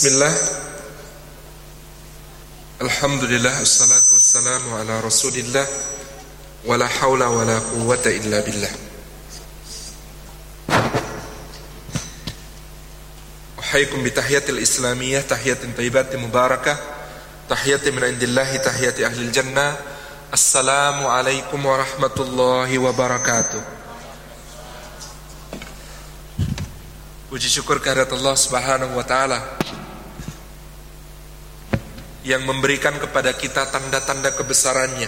Bismillah. Alhamdulillah, assalatu wassalamu ala rasulillah, wala hawla wala quwwata illa billah. Uhayyikum bitahiyatil islamiyah, tahiyatin tayyibatin mubarakah, tahiyatin min indillahi, tahiyati ahlil jannah. Assalamu alaikum warahmatullahi wabarakatuh. Puji syukur kehadirat Allah Subhanahu wa ta'ala yang memberikan kepada kita tanda-tanda kebesarannya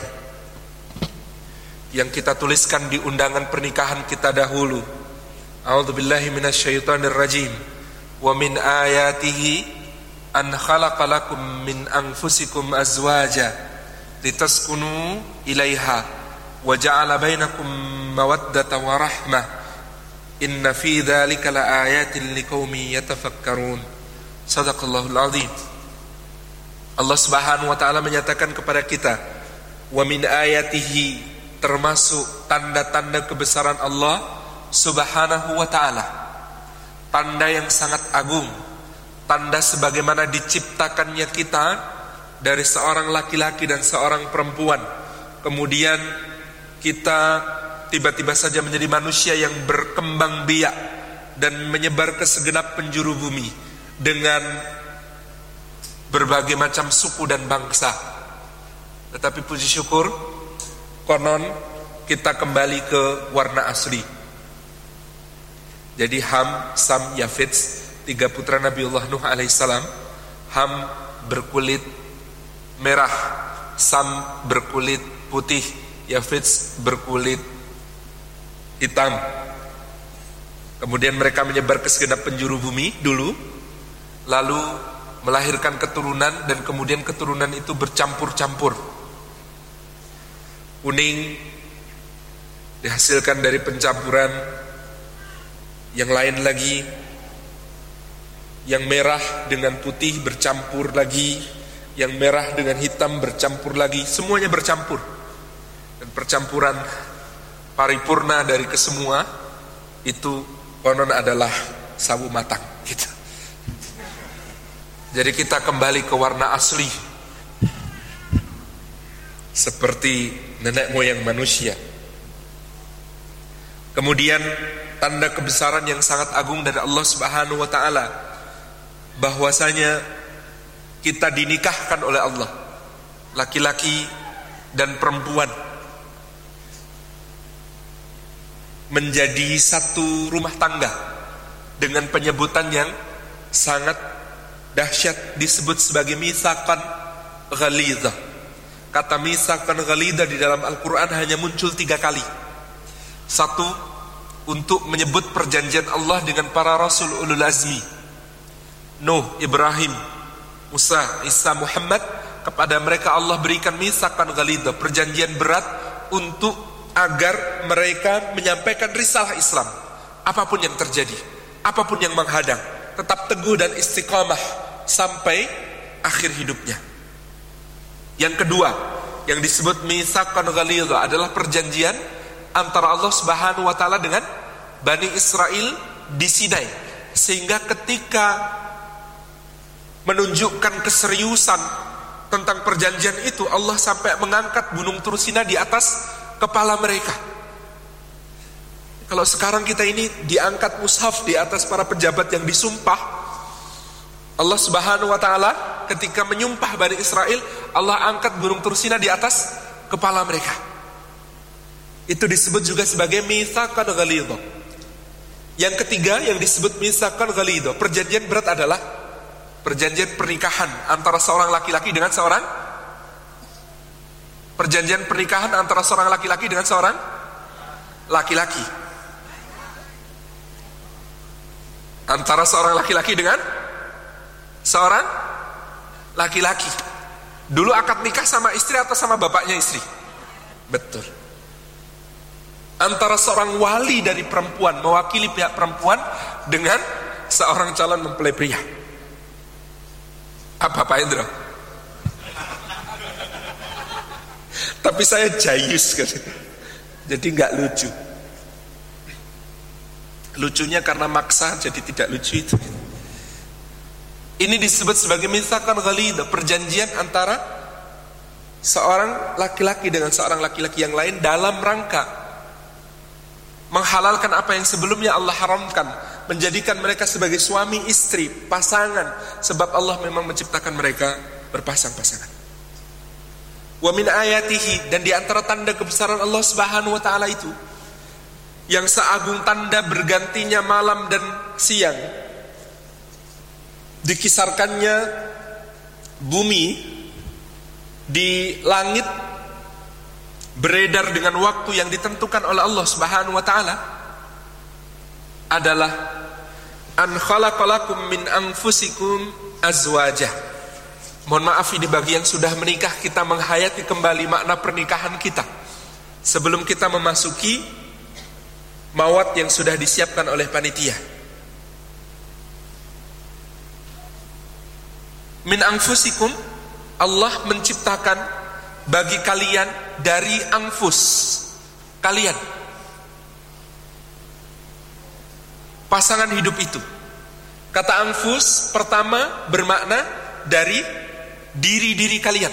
yang kita tuliskan di undangan pernikahan kita dahulu. A'udzubillahi minasyaitonir rajim. Wa min ayatihi an khalaqa lakum min anfusikum azwaja litaskunu ilaiha wa ja'ala bainakum mawaddatan wa rahmah. Inna fi dzalika laayatin liqaumin yatafakkarun. Shadaqallahul azim. Allah Subhanahu wa taala menyatakan kepada kita, wa min ayatihi, termasuk tanda-tanda kebesaran Allah Subhanahu wa taala. Tanda yang sangat agung, tanda sebagaimana diciptakannya kita dari seorang laki-laki dan seorang perempuan. Kemudian kita tiba-tiba saja menjadi manusia yang berkembang biak dan menyebar ke segenap penjuru bumi dengan berbagai macam suku dan bangsa. Tetapi puji syukur, konon kita kembali ke warna asli. Jadi Ham, Sam, Yafits, 3 putra Nabiullah Nuh alaihissalam. Ham berkulit merah, Sam berkulit putih, Yafits berkulit hitam. Kemudian mereka menyebar ke segenap penjuru bumi dulu, lalu melahirkan keturunan, dan kemudian keturunan itu bercampur-campur. Kuning dihasilkan dari pencampuran yang lain lagi, yang merah dengan putih bercampur lagi, yang merah dengan hitam bercampur lagi, semuanya bercampur. Dan percampuran paripurna dari kesemua itu konon adalah sawu matang gitu. Jadi kita kembali ke warna asli seperti nenek moyang manusia. Kemudian tanda kebesaran yang sangat agung dari Allah Subhanahu wa taala, bahwasanya kita dinikahkan oleh Allah, laki-laki dan perempuan, menjadi satu rumah tangga dengan penyebutan yang sangat dahsyat, disebut sebagai mitsaqan ghalidha. Kata mitsaqan ghalidha di dalam Al-Quran hanya muncul 3 kali. Satu, untuk menyebut perjanjian Allah dengan para rasul ulul azmi, Nuh, Ibrahim, Musa, Isa, Muhammad. Kepada mereka Allah berikan mitsaqan ghalidha, perjanjian berat untuk agar mereka menyampaikan risalah Islam. Apapun yang terjadi, apapun yang menghadang, tetap teguh dan istiqamah sampai akhir hidupnya. Yang kedua, yang disebut mitsaqan ghalidha adalah perjanjian antara Allah Subhanahu wa taala dengan Bani Israel di Sinai, sehingga ketika menunjukkan keseriusan tentang perjanjian itu, Allah sampai mengangkat gunung Tur Sina di atas kepala mereka. Kalau sekarang kita ini diangkat mushaf di atas para pejabat yang disumpah, Allah Subhanahu wa taala ketika menyumpah Bani Israel, Allah angkat gunung Tur Sina di atas kepala mereka. Itu disebut juga sebagai mitsaqan ghalidha. Yang ketiga yang disebut mitsaqan ghalidha, perjanjian berat, adalah perjanjian pernikahan antara seorang laki-laki dengan seorang perjanjian pernikahan antara seorang laki-laki dengan seorang laki-laki. Antara seorang laki-laki dengan seorang laki-laki. Dulu akad nikah sama istri atau sama bapaknya istri? Betul. Antara seorang wali dari perempuan, mewakili pihak perempuan, dengan seorang calon mempelai pria. Apa Pak Indro? Tapi saya jayus kan, jadi nggak lucu. Lucunya karena maksa jadi tidak lucu itu. Ini disebut sebagai mitsaqan ghalidh, perjanjian antara seorang laki-laki dengan seorang laki-laki yang lain dalam rangka menghalalkan apa yang sebelumnya Allah haramkan, menjadikan mereka sebagai suami istri, pasangan, sebab Allah memang menciptakan mereka berpasang-pasangan. Wa min ayatihi, dan di antara tanda kebesaran Allah Subhanahu wa taala itu, yang seagung tanda bergantinya malam dan siang, dikisarkannya bumi di langit beredar dengan waktu yang ditentukan oleh Allah Subhanahu wa taala, adalah an khalaqalakum min anfusikum azwajah. Mohon maaf, ini bagi yang sudah menikah, kita menghayati kembali makna pernikahan kita sebelum kita memasuki mawat yang sudah disiapkan oleh panitia. Min anfusikum, Allah menciptakan bagi kalian dari anfus kalian, pasangan hidup itu. Kata anfus pertama bermakna dari diri-diri kalian.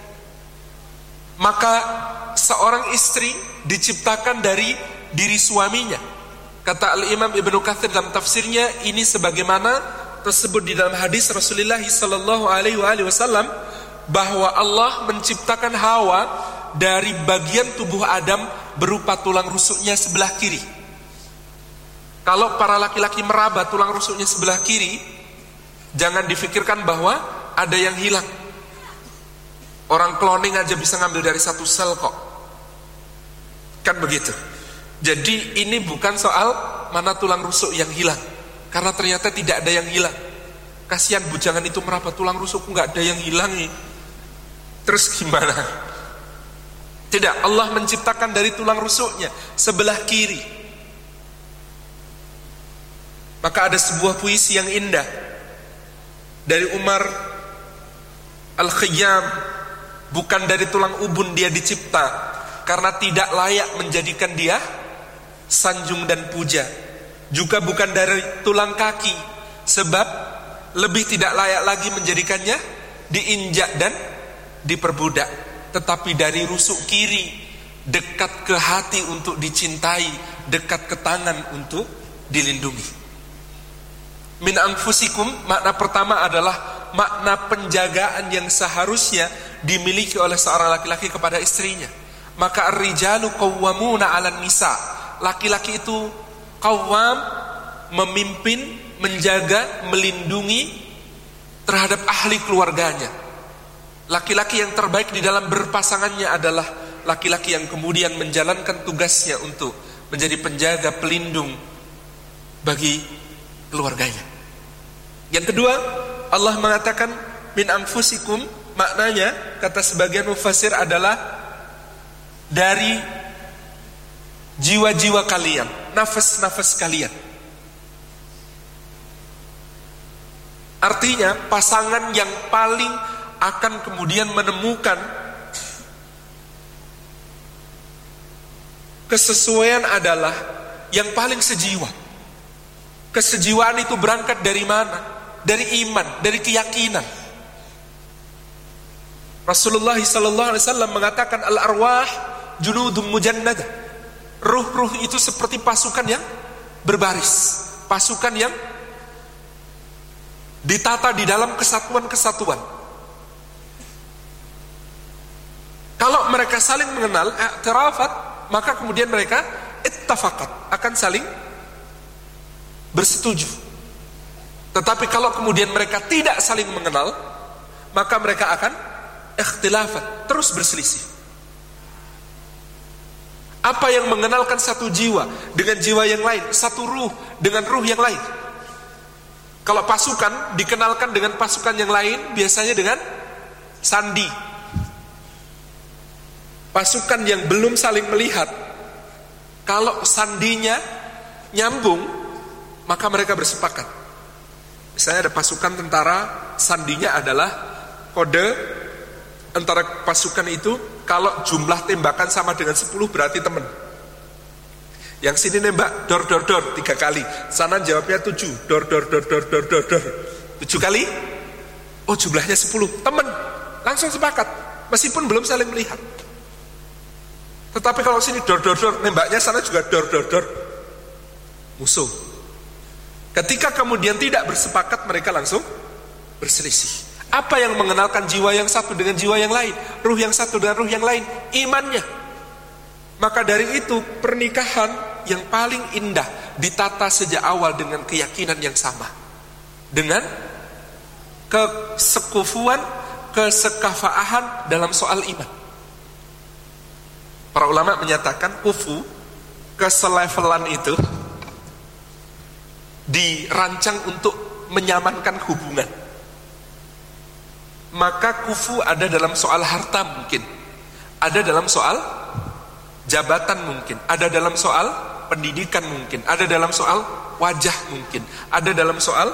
Maka seorang istri diciptakan dari diri suaminya. Kata Al-Imam Ibnu Katsir dalam tafsirnya, ini sebagaimana tersebut di dalam hadis Rasulullah sallallahu alaihi wasallam, bahwa Allah menciptakan Hawa dari bagian tubuh Adam berupa tulang rusuknya sebelah kiri. Kalau para laki-laki meraba tulang rusuknya sebelah kiri, jangan difikirkan bahwa ada yang hilang. Orang cloning aja bisa ngambil dari satu sel kok, kan begitu. Jadi ini bukan soal mana tulang rusuk yang hilang, karena ternyata tidak ada yang hilang. Kasihan bujangan itu meraba, tulang rusukku nggak ada yang hilang nih. Terus gimana? Tidak, Allah menciptakan dari tulang rusuknya sebelah kiri. Maka ada sebuah puisi yang indah dari Umar Al-Khayyam, bukan dari tulang ubun dia dicipta, karena tidak layak menjadikan dia sanjung dan puja. Juga bukan dari tulang kaki, sebab lebih tidak layak lagi menjadikannya diinjak dan diperbudak. Tetapi dari rusuk kiri, dekat ke hati untuk dicintai, dekat ke tangan untuk dilindungi. Min anfusikum, makna pertama adalah makna penjagaan yang seharusnya dimiliki oleh seorang laki-laki kepada istrinya. Maka ar-rijalu qawwamuna 'alan nisa. Laki-laki itu qawwam, memimpin, menjaga, melindungi terhadap ahli keluarganya. Laki-laki yang terbaik di dalam berpasangannya adalah laki-laki yang kemudian menjalankan tugasnya untuk menjadi penjaga, pelindung bagi keluarganya. Yang kedua, Allah mengatakan min anfusikum, maknanya kata sebagian mufassir adalah dari jiwa-jiwa kalian, nafas-nafas kalian. Artinya pasangan yang paling akan kemudian menemukan kesesuaian adalah yang paling sejiwa. Kesejiwaan itu berangkat dari mana? Dari iman, dari keyakinan. Rasulullah SAW mengatakan al-arwah junudum mujannadah. Ruh-ruh itu seperti pasukan yang berbaris, pasukan yang ditata di dalam kesatuan-kesatuan. Kalau mereka saling mengenal, i'tirafat, maka kemudian mereka ittafaqat, akan saling bersetuju. Tetapi kalau kemudian mereka tidak saling mengenal, maka mereka akan ikhtilafat, terus berselisih. Apa yang mengenalkan satu jiwa dengan jiwa yang lain, satu ruh dengan ruh yang lain? Kalau pasukan dikenalkan dengan pasukan yang lain, biasanya dengan sandi. Pasukan yang belum saling melihat, kalau sandinya nyambung, maka mereka bersepakat. Misalnya ada pasukan tentara, sandinya adalah kode antara pasukan itu, kalau jumlah tembakan sama dengan 10 berarti teman. Yang sini nembak dor 3 kali, sana jawabnya 7 dor 7 kali, Oh jumlahnya 10, teman, langsung sepakat, meskipun belum saling melihat. Tetapi kalau sini dor, nembaknya sana juga dor, musuh. Ketika kemudian tidak bersepakat, mereka langsung berselisih. Apa yang mengenalkan jiwa yang satu dengan jiwa yang lain, ruh yang satu dengan ruh yang lain? Imannya. Maka dari itu pernikahan yang paling indah ditata sejak awal dengan keyakinan yang sama, dengan kesekufuan, kesekafaahan dalam soal iman. Para ulama menyatakan kufu, keselevelan itu dirancang untuk menyamankan hubungan. Maka kufu ada dalam soal harta mungkin, ada dalam soal jabatan mungkin, ada dalam soal pendidikan mungkin, ada dalam soal wajah mungkin, ada dalam soal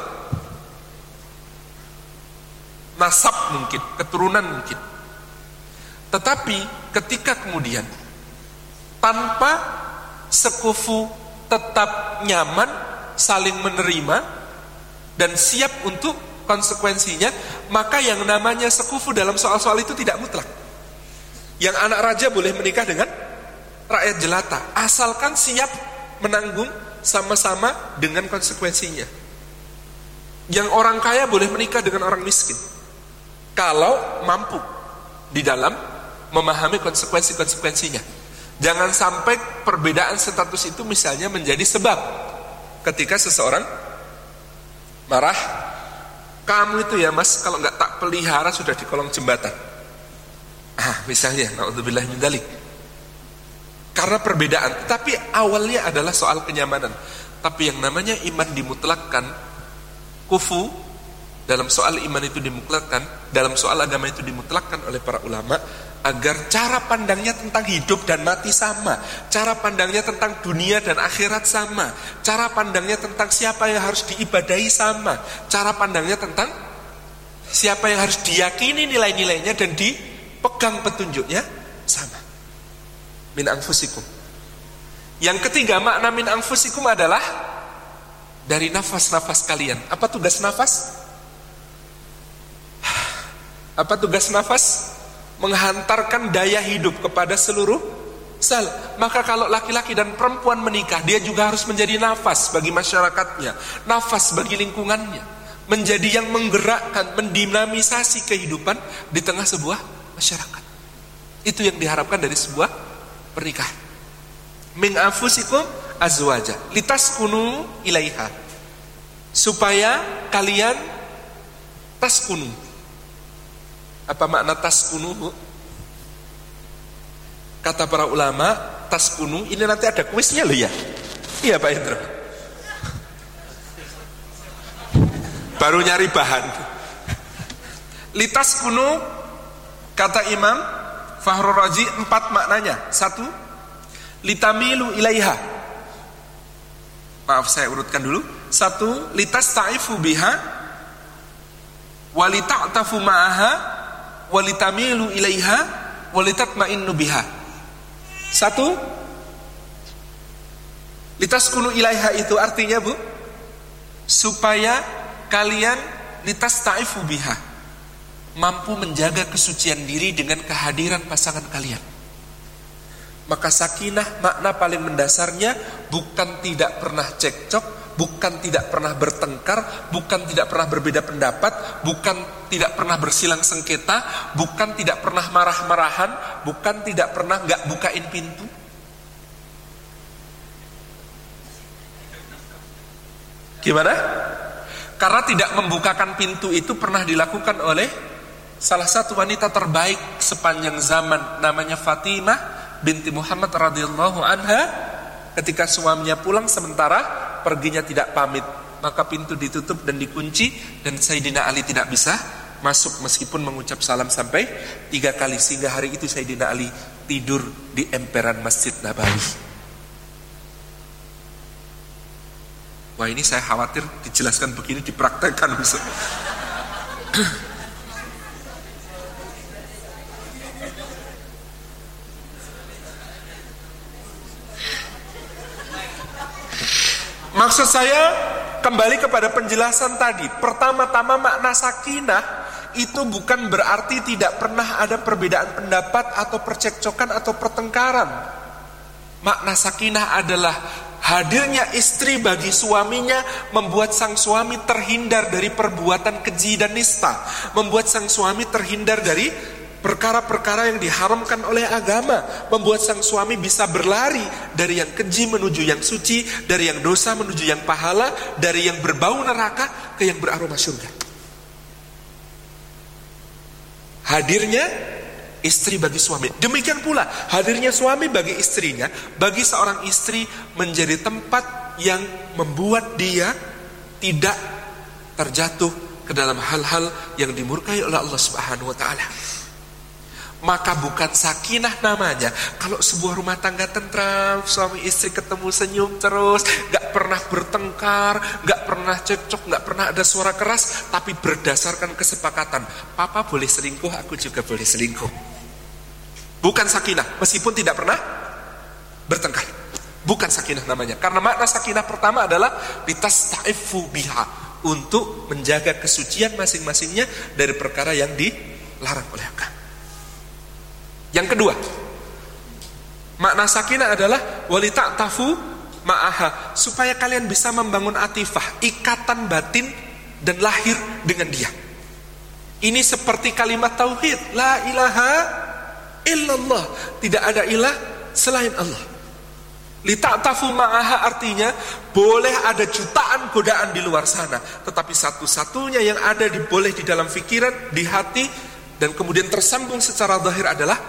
nasab mungkin, keturunan mungkin. Tetapi ketika kemudian tanpa sekufu tetap nyaman, saling menerima dan siap untuk konsekuensinya, maka yang namanya sekufu dalam soal-soal itu tidak mutlak. Yang anak raja boleh menikah dengan rakyat jelata, asalkan siap menanggung sama-sama dengan konsekuensinya. Yang orang kaya boleh menikah dengan orang miskin, kalau mampu di dalam memahami konsekuensi-konsekuensinya. Jangan sampai perbedaan status itu misalnya menjadi sebab ketika seseorang marah, kamu itu ya mas, kalau nggak tak pelihara sudah di kolong jembatan. Misalnya, na'udzubillah min dzalik. Karena perbedaan, tapi awalnya adalah soal kenyamanan. Tapi yang namanya iman dimutlakkan, kufu dalam soal iman itu dimutlakkan, dalam soal agama itu dimutlakkan oleh para ulama, agar cara pandangnya tentang hidup dan mati sama, cara pandangnya tentang dunia dan akhirat sama, cara pandangnya tentang siapa yang harus diibadahi sama, cara pandangnya tentang siapa yang harus diyakini nilai-nilainya dan dipegang petunjuknya sama. Min anfusikum. Yang ketiga, makna min anfusikum adalah dari nafas-nafas kalian. Apa tugas nafas? Apa tugas nafas? Menghantarkan daya hidup kepada seluruh sel. Maka kalau laki-laki dan perempuan menikah, dia juga harus menjadi nafas bagi masyarakatnya, nafas bagi lingkungannya, menjadi yang menggerakkan, mendinamisasi kehidupan di tengah sebuah masyarakat. Itu yang diharapkan dari sebuah pernikahan. Min anfusikum azwaja litaskunu ilaiha, supaya kalian taskunu. Apa makna taskunu, Bu? Kata para ulama, taskunu ini nanti ada kuisnya loh ya. Iya Pak Indro. Baru nyari bahan. Litaskunu, kata Imam Fakhrul Razi, 4 maknanya. 1, litamilu ilaiha. Maaf saya urutkan dulu. 1, litastaifu biha, walita'tafu ma'aha, walitamilu ilaiha, walitatma'innu biha. 1, litaskunu ilaiha itu artinya, Bu, supaya kalian litastaifu biha, mampu menjaga kesucian diri dengan kehadiran pasangan kalian. Maka sakinah makna paling mendasarnya bukan tidak pernah cekcok, bukan tidak pernah bertengkar, bukan tidak pernah berbeda pendapat, bukan tidak pernah bersilang sengketa, bukan tidak pernah marah-marahan, bukan tidak pernah gak bukain pintu. Gimana? Karena tidak membukakan pintu itu pernah dilakukan oleh salah satu wanita terbaik sepanjang zaman, namanya Fatimah binti Muhammad radhiyallahu anha. Ketika suaminya pulang sementara perginya tidak pamit, maka pintu ditutup dan dikunci, dan Sayyidina Ali tidak bisa masuk meskipun mengucap salam sampai 3 kali, sehingga hari itu Sayyidina Ali tidur di emperan Masjid Nabawi. Wah, ini saya khawatir dijelaskan begini dipraktekkan bisa. Maksud saya kembali kepada penjelasan tadi. Pertama-tama makna sakinah itu bukan berarti tidak pernah ada perbedaan pendapat atau percekcokan atau pertengkaran. Makna sakinah adalah hadirnya istri bagi suaminya membuat sang suami terhindar dari perbuatan keji dan nista, membuat sang suami terhindar dari perkara-perkara yang diharamkan oleh agama, membuat sang suami bisa berlari dari yang keji menuju yang suci, dari yang dosa menuju yang pahala, dari yang berbau neraka ke yang beraroma surga. Hadirnya istri bagi suami, demikian pula hadirnya suami bagi istrinya, bagi seorang istri menjadi tempat yang membuat dia tidak terjatuh ke dalam hal-hal yang dimurkai oleh Allah Subhanahu wa taala. Maka bukan sakinah namanya kalau sebuah rumah tangga tentram, suami istri ketemu senyum terus, gak pernah bertengkar, gak pernah cekcok, gak pernah ada suara keras, tapi berdasarkan kesepakatan, papa boleh selingkuh, aku juga boleh selingkuh. Bukan sakinah, meskipun tidak pernah bertengkar. Bukan sakinah namanya. Karena makna sakinah pertama adalah litastaifu biha, untuk menjaga kesucian masing-masingnya dari perkara yang dilarang oleh agama. Yang kedua, makna sakinah adalah walita'tafu ma'aha, supaya kalian bisa membangun atifah, ikatan batin dan lahir dengan dia. Ini seperti kalimat tauhid, la ilaha illallah, tidak ada ilah selain Allah. Lita'tafu ma'aha artinya boleh ada jutaan godaan di luar sana, tetapi satu-satunya yang ada boleh di dalam pikiran, di hati, dan kemudian tersambung secara zahir adalah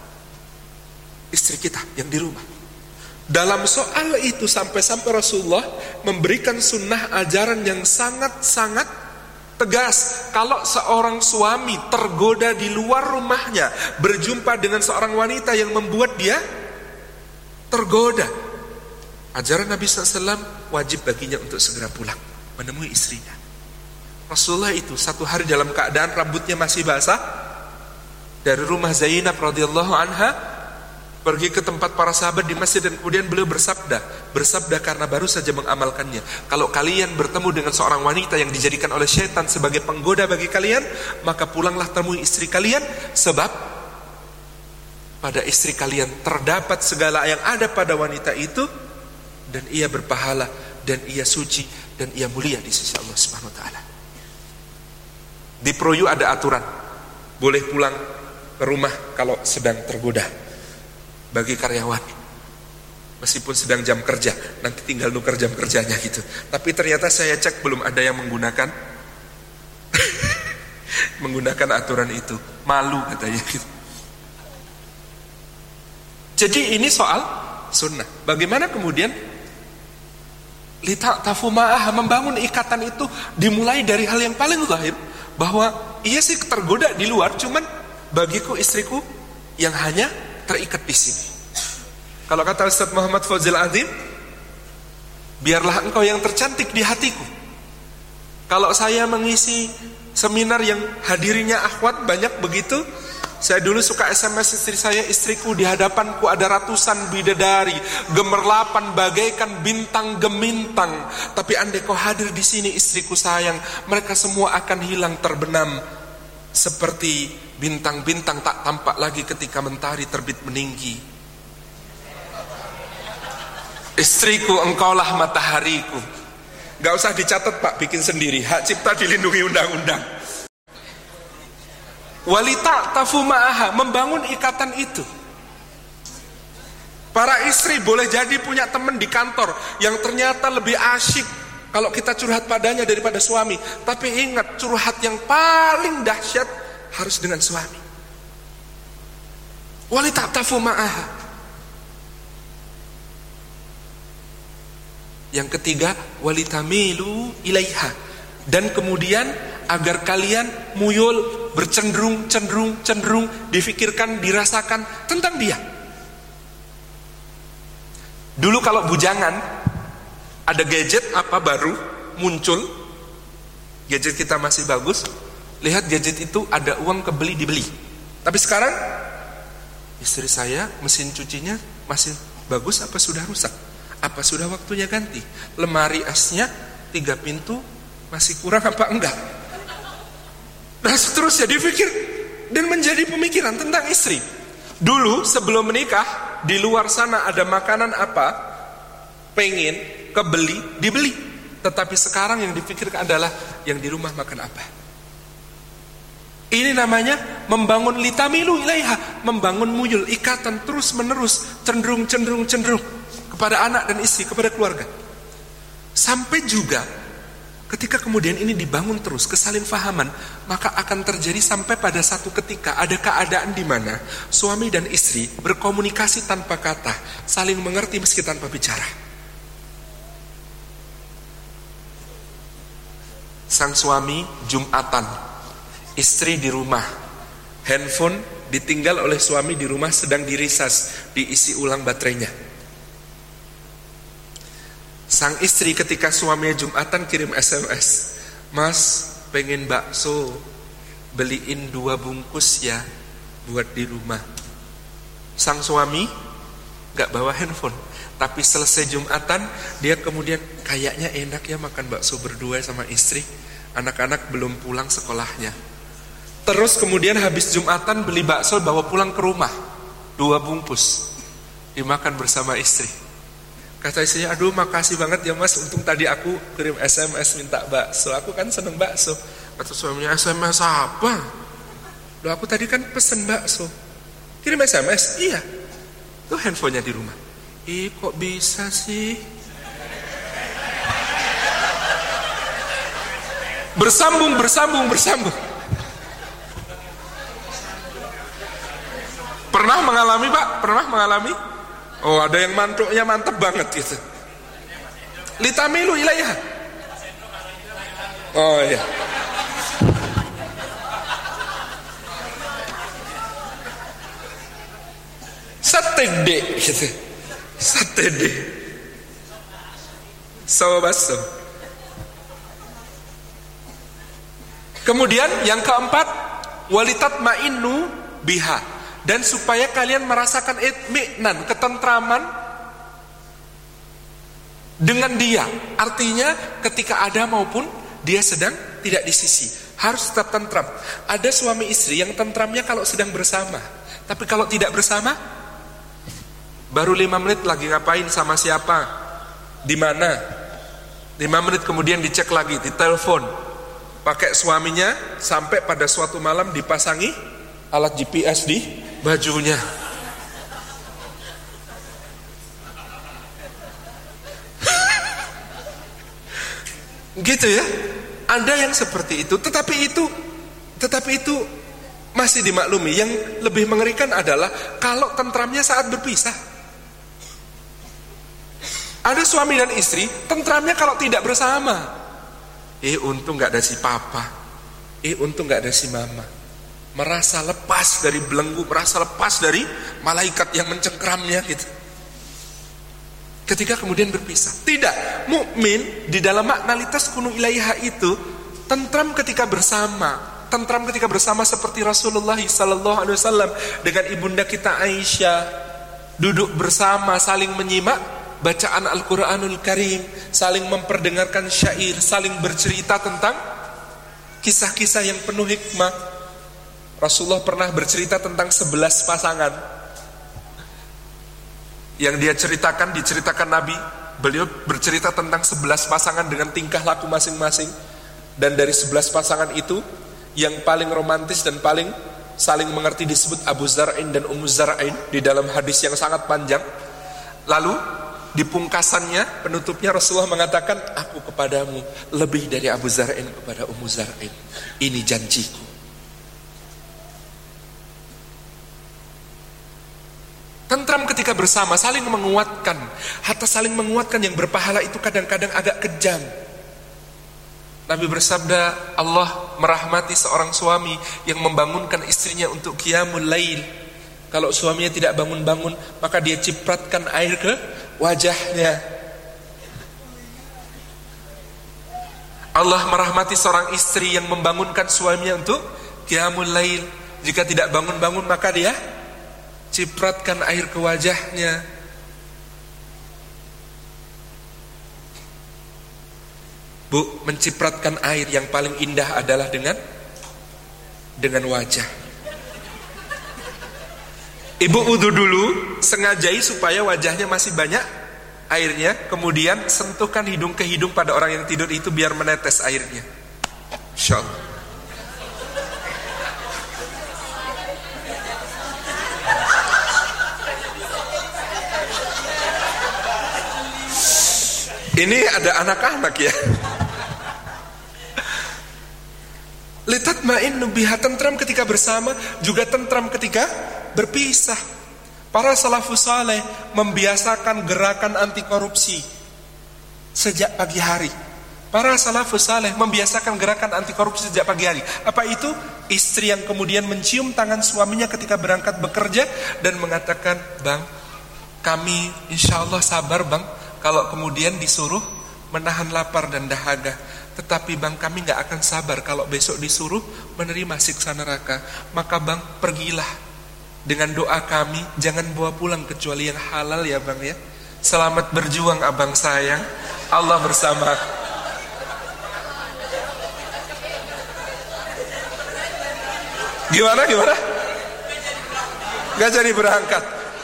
istri kita yang di rumah. Dalam soal itu sampai-sampai Rasulullah memberikan sunnah ajaran yang sangat-sangat tegas. Kalau seorang suami tergoda di luar rumahnya, berjumpa dengan seorang wanita yang membuat dia tergoda, ajaran Nabi SAW wajib baginya untuk segera pulang menemui istrinya. Rasulullah itu satu hari dalam keadaan rambutnya masih basah, dari rumah Zainab radhiyallahu anha pergi ke tempat para sahabat di masjid, dan kemudian beliau bersabda karena baru saja mengamalkannya, kalau kalian bertemu dengan seorang wanita yang dijadikan oleh syaitan sebagai penggoda bagi kalian, maka pulanglah temui istri kalian, sebab pada istri kalian terdapat segala yang ada pada wanita itu, dan ia berpahala, dan ia suci, dan ia mulia di sisi Allah Subhanahu wa taala. Di Proyu ada aturan, boleh pulang ke rumah kalau sedang tergoda bagi karyawan, meskipun sedang jam kerja, nanti tinggal nuker jam kerjanya gitu. Tapi ternyata saya cek belum ada yang menggunakan menggunakan aturan itu, malu katanya gitu. Jadi ini soal sunnah. Bagaimana kemudian lita'tafu ma'aha, membangun ikatan itu dimulai dari hal yang paling zahir, bahwa iya sih tergoda di luar, cuman bagiku istriku yang hanya terikat di sini. Kalau kata Ustaz Muhammad Fawzil Azim, biarlah engkau yang tercantik di hatiku. Kalau saya mengisi seminar yang hadirinya akhwat banyak begitu, saya dulu suka SMS istri saya, istriku di hadapanku ada ratusan bidadari, gemerlapan bagaikan bintang gemintang. Tapi andai kau hadir di sini istriku sayang, mereka semua akan hilang terbenam seperti bintang-bintang tak tampak lagi ketika mentari terbit meninggi. Istriku, engkaulah matahariku. Gak usah dicatat Pak, bikin sendiri. Hak cipta dilindungi undang-undang. Walita'tafu ma'aha, membangun ikatan itu. Para istri boleh jadi punya teman di kantor yang ternyata lebih asyik kalau kita curhat padanya daripada suami. Tapi ingat, curhat yang paling dahsyat harus dengan suami. Walita'tafu ma'aha. Yang ketiga, walitamilu ilaiha, dan kemudian agar kalian muyul, cenderung difikirkan, dirasakan tentang dia. Dulu kalau bujangan ada gadget apa baru muncul, gadget kita masih bagus, lihat gadget itu ada uang kebeli dibeli. Tapi sekarang istri saya mesin cucinya masih bagus apa sudah rusak? Apa sudah waktunya ganti? Lemari esnya 3 pintu masih kurang apa enggak? Nah seterusnya dipikir dan menjadi pemikiran tentang istri. Dulu sebelum menikah, di luar sana ada makanan apa, pengen, kebeli, dibeli. Tetapi sekarang yang dipikirkan adalah yang di rumah makan apa. Ini namanya membangun litamilu ilaiha, membangun muyul, ikatan terus menerus, cenderung kepada anak dan istri, kepada keluarga. Sampai juga ketika kemudian ini dibangun terus kesalingfahaman, maka akan terjadi sampai pada satu ketika ada keadaan di mana suami dan istri berkomunikasi tanpa kata, saling mengerti meski tanpa bicara. Sang suami Jumatan, istri di rumah, handphone ditinggal oleh suami di rumah sedang dirisas, diisi ulang baterainya. Sang istri ketika suaminya Jumatan kirim SMS, "Mas, pengen bakso, beliin 2 bungkus ya buat di rumah." Sang suami gak bawa handphone, tapi selesai Jumatan dia kemudian kayaknya enak ya makan bakso berdua sama istri, anak-anak belum pulang sekolahnya. Terus kemudian habis Jumatan beli bakso bawa pulang ke rumah, 2 bungkus dimakan bersama istri. Kata istrinya, "Aduh makasih banget ya mas, untung tadi aku kirim SMS minta bakso, aku kan seneng bakso." Kata suaminya, "SMS apa? Loh aku tadi kan pesen bakso." "Kirim SMS?" "Iya." Tuh handphonenya di rumah. "Ih kok bisa sih?" Bersambung. Pernah mengalami Pak? Pernah mengalami? Oh ada yang mantuknya mantep banget gitu. Litamilu ilaiha. Oh iya. Satede gitu. Satede. Sawabaso. Kemudian yang keempat, walitat ma'innu biha. Dan supaya kalian merasakan itminan, ketentraman dengan dia. Artinya ketika ada maupun dia sedang tidak di sisi, harus tetap tentram. Ada suami istri yang tentramnya kalau sedang bersama, tapi kalau tidak bersama, baru 5 menit lagi ngapain, sama siapa, di mana, 5 menit kemudian dicek lagi, ditelepon, pakai suaminya, sampai pada suatu malam dipasangi alat GPS di bajunya. Gitu ya. Ada yang seperti itu, tetapi itu masih dimaklumi. Yang lebih mengerikan adalah kalau tentramnya saat berpisah. Ada suami dan istri tentramnya kalau tidak bersama. Untung gak ada si papa, untung gak ada si mama. Merasa lepas dari belenggu, merasa lepas dari malaikat yang mencengkramnya gitu. Ketika kemudian berpisah. Tidak, mukmin di dalam makna litas kunu ilaiha itu tentram ketika bersama. Tentram ketika bersama seperti Rasulullah SAW dengan ibunda kita Aisyah, duduk bersama saling menyimak bacaan Al-Quranul Karim, saling memperdengarkan syair, saling bercerita tentang kisah-kisah yang penuh hikmah. Rasulullah pernah bercerita tentang 11 pasangan yang dia diceritakan Nabi. Beliau bercerita tentang 11 pasangan dengan tingkah laku masing-masing. Dan dari 11 pasangan itu, yang paling romantis dan paling saling mengerti disebut Abu Zar'in dan Ummu Zar'in di dalam hadis yang sangat panjang. Lalu di pungkasannya, penutupnya Rasulullah mengatakan, "Aku kepadamu lebih dari Abu Zar'in kepada Ummu Zar'in. Ini janjiku." Tentram ketika bersama, saling menguatkan. Hatta saling menguatkan yang berpahala itu kadang-kadang agak kejam. Nabi bersabda, Allah merahmati seorang suami yang membangunkan istrinya untuk qiyamul lail. Kalau suaminya tidak bangun-bangun, maka dia cipratkan air ke wajahnya. Allah merahmati seorang istri yang membangunkan suaminya untuk qiyamul lail. Jika tidak bangun-bangun, maka dia cipratkan air ke wajahnya. Bu, mencipratkan air yang paling indah adalah dengan dengan wajah. Ibu wudu dulu, sengajai supaya wajahnya masih banyak airnya, kemudian sentuhkan hidung ke hidung pada orang yang tidur itu biar menetes airnya. Insyaallah. Ini ada anak-anak ya. Litatma'innu biha, tentram ketika bersama, juga tentram ketika berpisah. Para salafus saleh membiasakan gerakan anti korupsi sejak pagi hari. Para salafus saleh membiasakan gerakan anti korupsi sejak pagi hari. Apa itu? Istri yang kemudian mencium tangan suaminya ketika berangkat bekerja dan mengatakan, "Bang, kami insya Allah sabar bang, kalau kemudian disuruh menahan lapar dan dahaga. Tetapi bang, kami gak akan sabar kalau besok disuruh menerima siksa neraka. Maka bang, pergilah dengan doa kami, jangan bawa pulang kecuali yang halal ya bang ya. Selamat berjuang abang sayang, Allah bersama." Gimana? Gak jadi berangkat.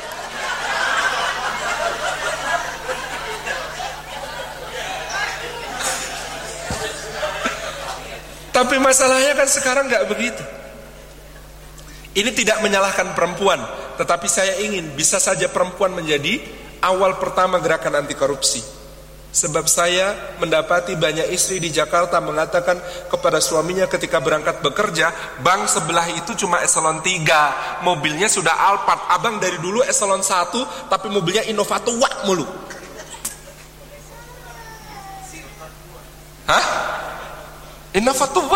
Tapi masalahnya kan sekarang gak begitu. Ini tidak menyalahkan perempuan, tetapi saya ingin bisa saja perempuan menjadi awal pertama gerakan anti korupsi. Sebab saya mendapati banyak istri di Jakarta mengatakan kepada suaminya ketika berangkat bekerja, "Bang, sebelah itu cuma eselon 3, mobilnya sudah Alphard. Abang dari dulu eselon 1, tapi mobilnya Innova tua mulu." Hah? Innova tua?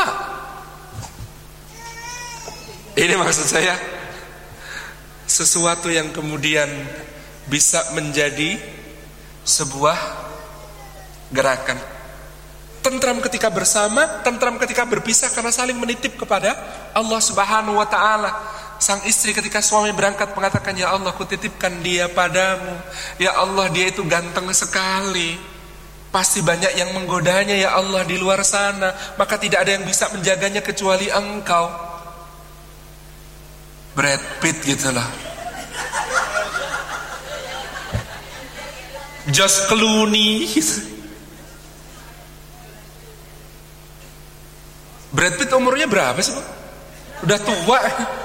Ini maksud saya sesuatu yang kemudian bisa menjadi sebuah gerakan. Tentram ketika bersama, tentram ketika berpisah karena saling menitip kepada Allah Subhanahu wa taala. Sang istri ketika suami berangkat mengatakan, "Ya Allah, kutitipkan dia padamu. Ya Allah, dia itu ganteng sekali. Pasti banyak yang menggodanya ya Allah di luar sana, maka tidak ada yang bisa menjaganya kecuali Engkau." Brad Pitt gitulah, Josh Clooney gitu. Brad Pitt umurnya berapa sih Pak? Udah tua.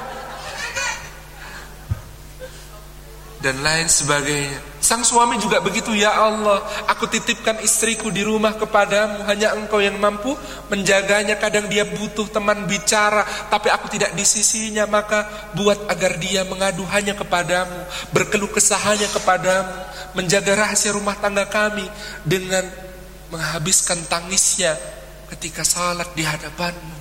Dan lain sebagainya. Sang suami juga begitu, "Ya Allah, aku titipkan istriku di rumah kepadamu, hanya Engkau yang mampu menjaganya. Kadang dia butuh teman bicara, tapi aku tidak di sisinya, maka buat agar dia mengadu hanya kepadamu, berkeluh kesah hanya kepadamu, menjaga rahasia rumah tangga kami dengan menghabiskan tangisnya ketika salat di hadapanmu."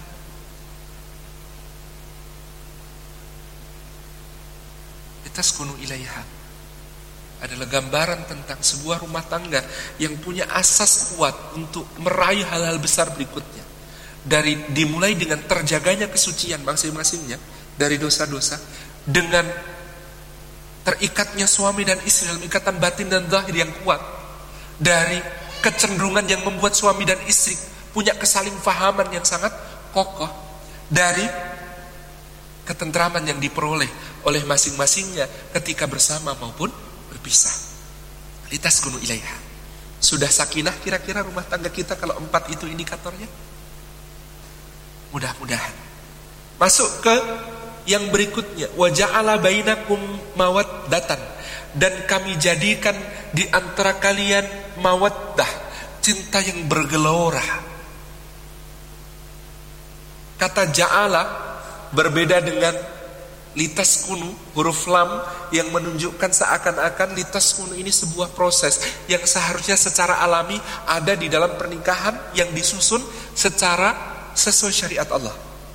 Litaskunu ilaiha adalah gambaran tentang sebuah rumah tangga yang punya asas kuat untuk meraih hal-hal besar berikutnya. Dimulai dengan terjaganya kesucian masing-masingnya dari dosa-dosa, dengan terikatnya suami dan istri dalam ikatan batin dan zahir yang kuat, dari kecenderungan yang membuat suami dan istri punya kesaling fahaman yang sangat kokoh, dari ketentraman yang diperoleh oleh masing-masingnya ketika bersama maupun berpisah. Litaskunu ilaiha. Sudah sakinah kira-kira rumah tangga kita kalau 4 itu indikatornya? Mudah-mudahan. Masuk ke yang berikutnya, wa ja'ala bainakum mawaddatan, dan kami jadikan di antara kalian mawaddah, cinta yang bergelora. Kata ja'ala berbeda dengan litaskunu, huruf lam yang menunjukkan seakan-akan litaskunu ini sebuah proses yang seharusnya secara alami ada di dalam pernikahan yang disusun secara sesuai syariat Allah.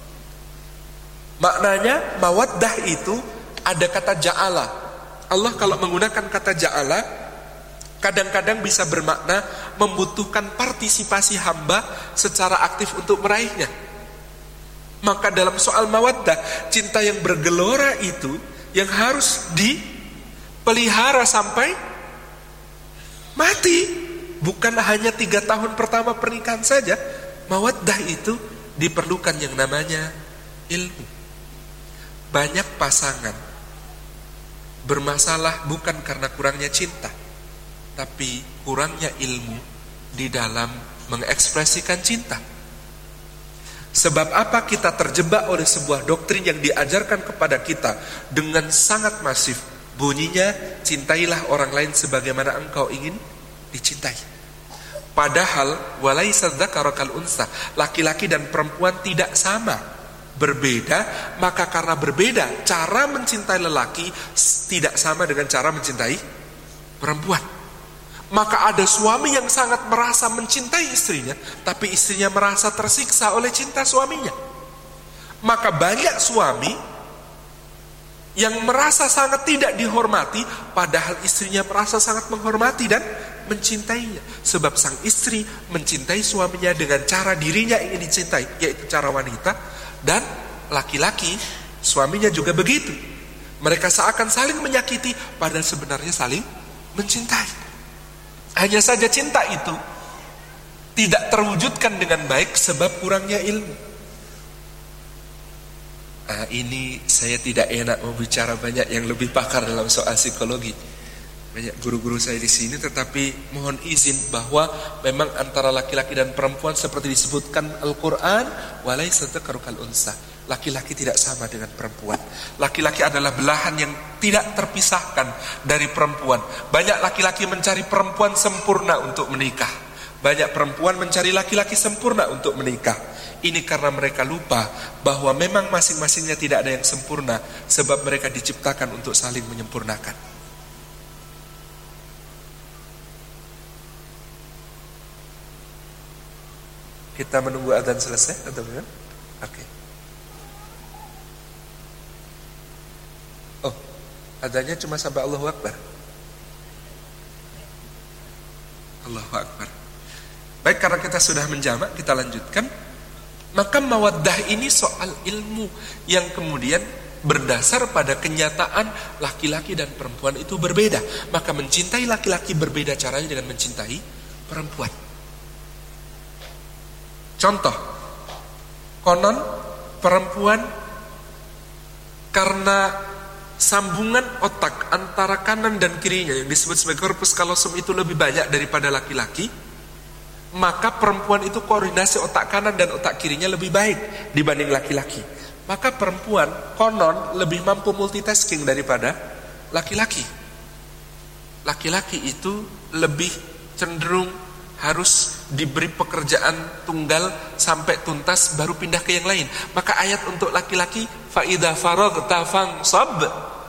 Maknanya mawaddah itu ada kata ja'ala. Allah kalau menggunakan kata ja'ala kadang-kadang bisa bermakna membutuhkan partisipasi hamba secara aktif untuk meraihnya. Maka dalam soal mawaddah, cinta yang bergelora itu yang harus dipelihara sampai mati. Bukan hanya 3 tahun pertama pernikahan saja. Mawaddah itu diperlukan yang namanya ilmu. Banyak pasangan bermasalah bukan karena kurangnya cinta, tapi kurangnya ilmu di dalam mengekspresikan cinta. Sebab apa kita terjebak oleh sebuah doktrin yang diajarkan kepada kita dengan sangat masif. Bunyinya, cintailah orang lain sebagaimana engkau ingin dicintai. Padahal walaisa dzakaru kal unsa, laki-laki dan perempuan tidak sama, berbeda. Maka karena berbeda, cara mencintai lelaki tidak sama dengan cara mencintai perempuan. Maka ada suami yang sangat merasa mencintai istrinya, tapi istrinya merasa tersiksa oleh cinta suaminya. Maka banyak suami yang merasa sangat tidak dihormati, padahal istrinya merasa sangat menghormati dan mencintainya. Sebab sang istri mencintai suaminya dengan cara dirinya ingin dicintai, yaitu cara wanita. Dan laki-laki, suaminya juga begitu. Mereka seakan saling menyakiti, padahal sebenarnya saling mencintai. Hanya saja cinta itu tidak terwujudkan dengan baik sebab kurangnya ilmu. Ini saya tidak enak mau bicara banyak yang lebih pakar dalam soal psikologi. Banyak guru-guru saya di sini, tetapi mohon izin bahwa memang antara laki-laki dan perempuan seperti disebutkan Al-Quran, walaisa dzakaru kal unsa. Laki-laki tidak sama dengan perempuan. Laki-laki adalah belahan yang tidak terpisahkan dari perempuan. Banyak laki-laki mencari perempuan sempurna untuk menikah. Banyak perempuan mencari laki-laki sempurna untuk menikah. Ini karena mereka lupa bahwa memang masing-masingnya tidak ada yang sempurna, sebab mereka diciptakan untuk saling menyempurnakan. Kita menunggu adzan selesai atau bagaimana? Oke. Adanya cuma sampai Allahu Akbar. Allahu Akbar. Baik, karena kita sudah menjamak, kita lanjutkan. Maka mawaddah ini soal ilmu yang kemudian berdasar pada kenyataan laki-laki dan perempuan itu berbeda. Maka mencintai laki-laki berbeda caranya dengan mencintai perempuan. Contoh, konon perempuan karena sambungan otak antara kanan dan kirinya yang disebut sebagai corpus callosum itu lebih banyak daripada laki-laki, maka perempuan itu koordinasi otak kanan dan otak kirinya lebih baik dibanding laki-laki. Maka perempuan konon lebih mampu multitasking daripada laki-laki. Laki-laki itu lebih cenderung harus diberi pekerjaan tunggal sampai tuntas baru pindah ke yang lain. Maka ayat untuk laki-laki, fa idza faraghta fansab,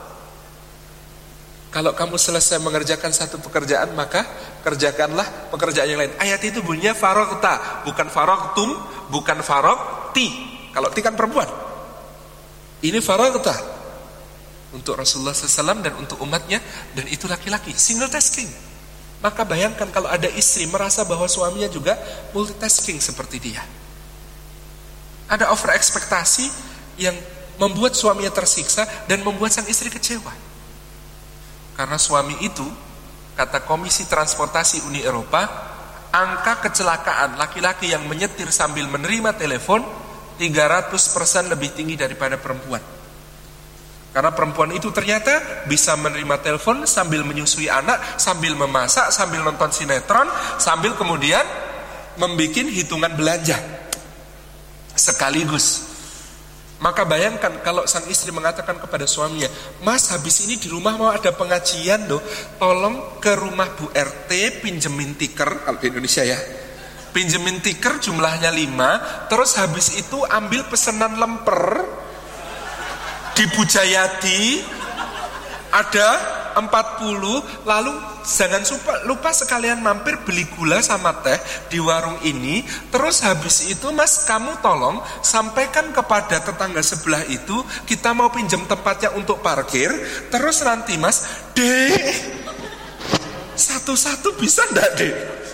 kalau kamu selesai mengerjakan satu pekerjaan maka kerjakanlah pekerjaan yang lain. Ayat itu bunyinya faraghta, bukan faraghtum, bukan faraghti. Kalau ti kan perempuan. Ini faraghta untuk Rasulullah SAW dan untuk umatnya, dan itu laki-laki, single tasking. Maka bayangkan kalau ada istri merasa bahwa suaminya juga multitasking seperti dia. Ada over ekspektasi yang membuat suaminya tersiksa dan membuat sang istri kecewa. Karena suami itu, kata Komisi Transportasi Uni Eropa, angka kecelakaan laki-laki yang menyetir sambil menerima telepon 300% lebih tinggi daripada perempuan. Karena perempuan itu ternyata bisa menerima telepon sambil menyusui anak, sambil memasak, sambil nonton sinetron, sambil kemudian membuat hitungan belanja sekaligus. Maka bayangkan kalau sang istri mengatakan kepada suaminya, "Mas, habis ini di rumah mau ada pengajian loh, tolong ke rumah Bu RT pinjemin tiker," kalau di Indonesia ya, pinjemin tiker jumlahnya 5, terus habis itu ambil pesanan lemper di Bujayadi ada 40, lalu jangan lupa sekalian mampir beli gula sama teh di warung ini. Terus habis itu Mas, kamu tolong sampaikan kepada tetangga sebelah itu kita mau pinjam tempatnya untuk parkir. Terus nanti Mas, Dek, satu-satu bisa enggak Dek?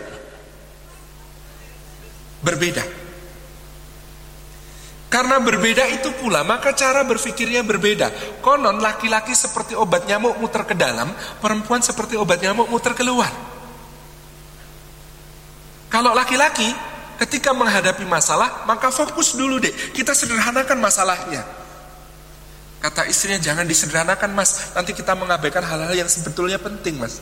Berbeda. Karena berbeda itu pula, maka cara berpikirnya berbeda. Konon laki-laki seperti obat nyamuk muter ke dalam, perempuan seperti obat nyamuk muter keluar. Kalau laki-laki ketika menghadapi masalah, maka fokus dulu deh, kita sederhanakan masalahnya. Kata istrinya, jangan disederhanakan mas, nanti kita mengabaikan hal-hal yang sebetulnya penting mas.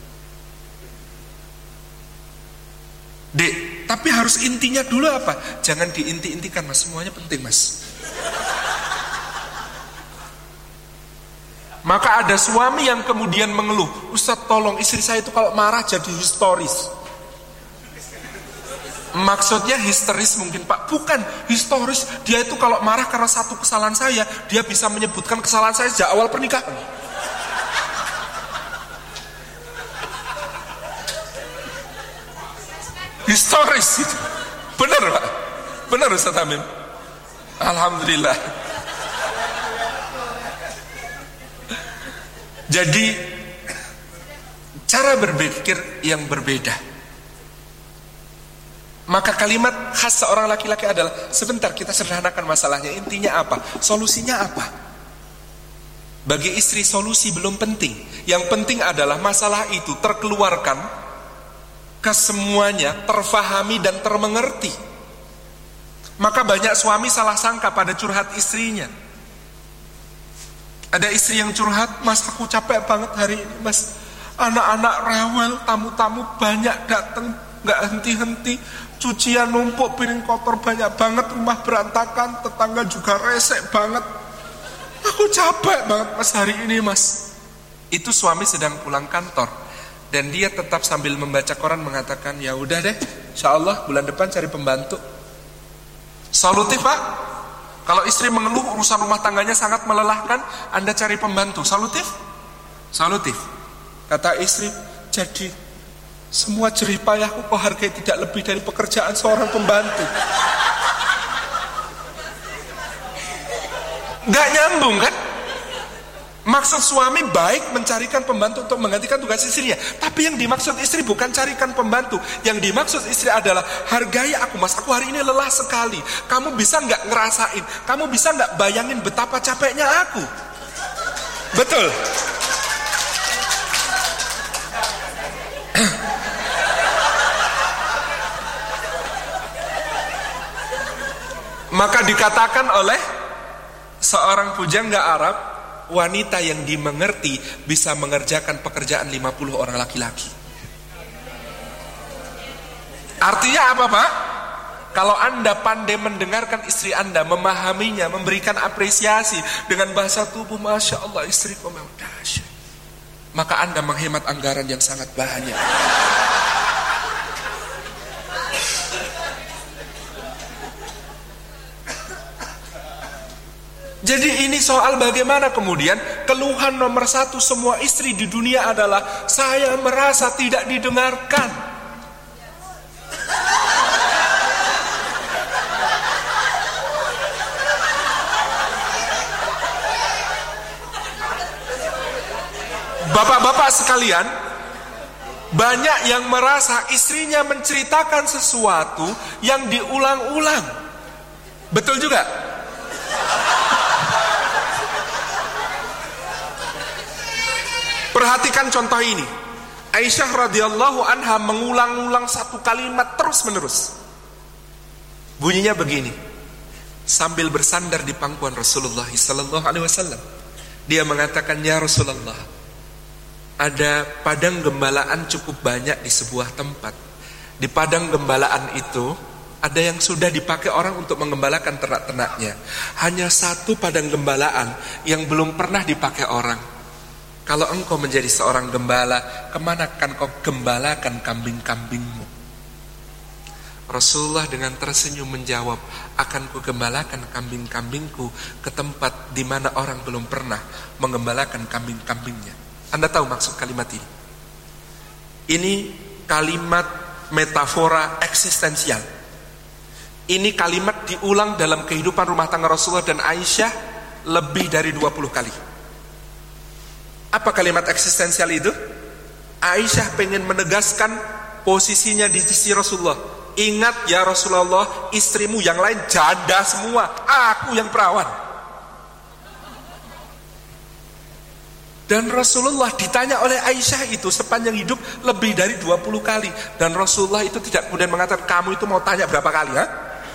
Dek, tapi harus intinya dulu apa? Jangan diinti-intikan mas, semuanya penting mas. Maka ada suami yang kemudian mengeluh, Ustadz tolong istri saya itu kalau marah jadi histeris. Maksudnya histeris mungkin pak, bukan histeris. Dia itu kalau marah karena satu kesalahan saya, dia bisa menyebutkan kesalahan saya sejak awal pernikahan. Histeris itu. Benar pak? Benar Ustadz Amin? Alhamdulillah. Jadi cara berpikir yang berbeda. Maka kalimat khas seorang laki-laki adalah, sebentar kita sederhanakan masalahnya. Intinya apa? Solusinya apa? Bagi istri solusi belum penting. Yang penting adalah masalah itu terkeluarkan ke semuanya, terfahami dan termengerti. Maka banyak suami salah sangka pada curhat istrinya. Ada istri yang curhat, mas aku capek banget hari ini mas, anak-anak rewel, tamu-tamu banyak datang, gak henti-henti, cucian numpuk, piring kotor banyak banget, rumah berantakan, tetangga juga resek banget, aku capek banget mas hari ini mas. Itu suami sedang pulang kantor dan dia tetap sambil membaca koran mengatakan, ya udah deh, insyaallah bulan depan cari pembantu. Solutif pak? Kalau istri mengeluh urusan rumah tangganya sangat melelahkan, Anda cari pembantu. Solutif? Solutif. Kata istri, jadi semua jerih payahku kau hargai tidak lebih dari pekerjaan seorang pembantu. Gak nyambung kan? Maksud suami baik mencarikan pembantu untuk menggantikan tugas istrinya, tapi yang dimaksud istri bukan carikan pembantu. Yang dimaksud istri adalah, hargai aku mas, aku hari ini lelah sekali. Kamu bisa gak ngerasain, kamu bisa gak bayangin betapa capeknya aku? Betul. Maka dikatakan oleh seorang pujangga Arab, wanita yang dimengerti bisa mengerjakan pekerjaan 50 orang laki-laki. Artinya apa pak? Kalau Anda pandai mendengarkan istri Anda, memahaminya, memberikan apresiasi dengan bahasa tubuh, Masya Allah istriku memang dahsyat, maka Anda menghemat anggaran yang sangat banyak. Jadi ini soal bagaimana kemudian keluhan nomor satu semua istri di dunia adalah, saya merasa tidak didengarkan. Bapak-bapak sekalian, banyak yang merasa istrinya menceritakan sesuatu yang diulang-ulang. Betul juga? Perhatikan contoh ini. Aisyah radhiyallahu anha mengulang-ulang satu kalimat terus-menerus. Bunyinya begini. Sambil bersandar di pangkuan Rasulullah sallallahu alaihi wasallam, dia mengatakan, ya Rasulullah, ada padang gembalaan cukup banyak di sebuah tempat. Di padang gembalaan itu ada yang sudah dipakai orang untuk menggembalakan ternak-ternaknya. Hanya satu padang gembalaan yang belum pernah dipakai orang. Kalau engkau menjadi seorang gembala, kemana akan kau gembalakan kambing-kambingmu? Rasulullah dengan tersenyum menjawab, akan ku gembalakan kambing-kambingku ke tempat di mana orang belum pernah menggembalakan kambing-kambingnya. Anda tahu maksud kalimat ini? Ini kalimat metafora eksistensial. Ini kalimat diulang dalam kehidupan rumah tangga Rasulullah dan Aisyah lebih dari 20 kali. Apa kalimat eksistensial itu? Aisyah pengen menegaskan posisinya di sisi Rasulullah. Ingat ya Rasulullah, istrimu yang lain janda semua, aku yang perawan. Dan Rasulullah ditanya oleh Aisyah itu sepanjang hidup lebih dari 20 kali. Dan Rasulullah itu tidak kemudian mengatakan, kamu itu mau tanya berapa kali, ha?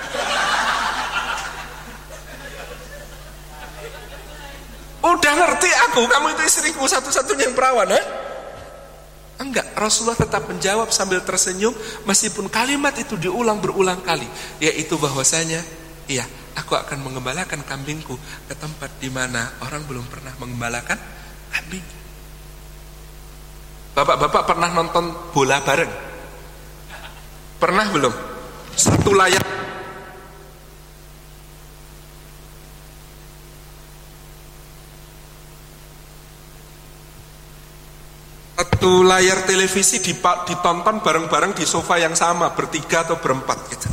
Udah ngerti aku, kamu itu istriku satu-satunya yang perawan, ha? Enggak, Rasulullah tetap menjawab sambil tersenyum meskipun kalimat itu diulang berulang kali, yaitu bahwasanya, iya, aku akan mengembalakan kambingku ke tempat di mana orang belum pernah mengembalakan kambing. Bapak-bapak pernah nonton bola bareng? Pernah belum? Satu layar. Satu layar televisi ditonton bareng-bareng di sofa yang sama, bertiga atau berempat gitu.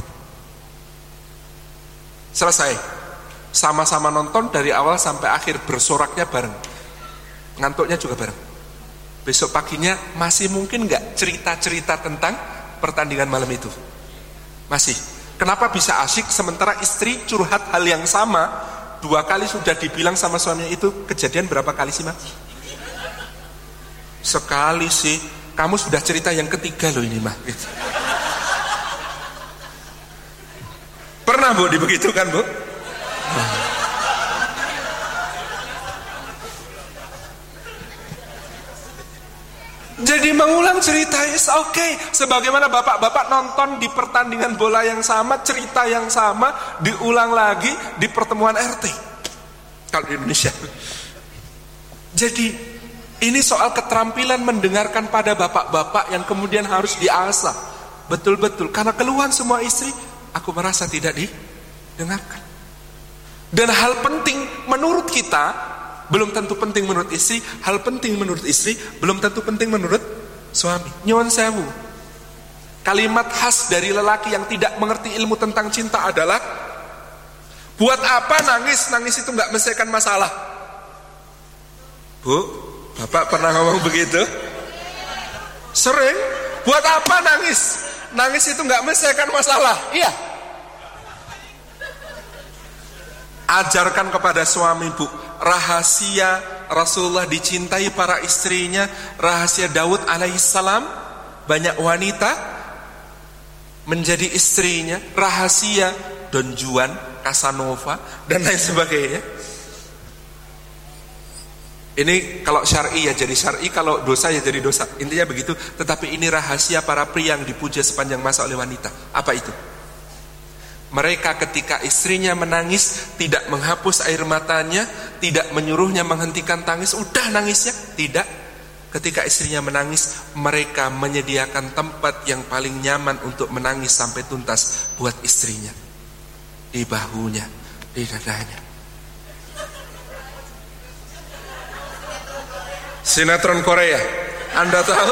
Selesai, sama-sama nonton dari awal sampai akhir, bersoraknya bareng, ngantuknya juga bareng. Besok paginya masih mungkin nggak cerita-cerita tentang pertandingan malam itu? Masih. Kenapa bisa asyik sementara istri curhat hal yang sama 2 kali sudah dibilang sama suaminya? Itu kejadian berapa kali sih, Mas? Sekali sih. Kamu sudah cerita yang ketiga loh ini, mah. Gitu. Pernah Bu dibegitukan, Bu? Jadi mengulang cerita is okay. Sebagaimana bapak-bapak nonton di pertandingan bola yang sama, cerita yang sama diulang lagi di pertemuan RT kalau di Indonesia. Jadi ini soal keterampilan mendengarkan pada bapak-bapak yang kemudian harus diasah betul-betul. Karena keluhan semua istri, aku merasa tidak didengarkan. Dan hal penting menurut kita belum tentu penting menurut istri. Hal penting menurut istri belum tentu penting menurut suami. Nyuwun sewu. Kalimat khas dari lelaki yang tidak mengerti ilmu tentang cinta adalah, buat apa nangis? Nangis itu gak menyelesaikan masalah. Bu, Bapak pernah ngomong begitu? Sering. Buat apa nangis? Nangis itu gak menyelesaikan masalah. Iya. Ajarkan kepada suami, Bu, rahasia Rasulullah dicintai para istrinya, rahasia Daud alaihissalam banyak wanita menjadi istrinya, rahasia Don Juan, Casanova dan lain sebagainya. Ini kalau syar'i ya jadi syar'i, kalau dosa ya jadi dosa. Intinya begitu. Tetapi ini rahasia para pria yang dipuja sepanjang masa oleh wanita. Apa itu? Mereka ketika istrinya menangis tidak menghapus air matanya, tidak menyuruhnya menghentikan tangis. Udah nangisnya? Tidak. Ketika istrinya menangis, mereka menyediakan tempat yang paling nyaman untuk menangis sampai tuntas buat istrinya. Di bahunya, di dadanya. Sinetron Korea, Anda tahu?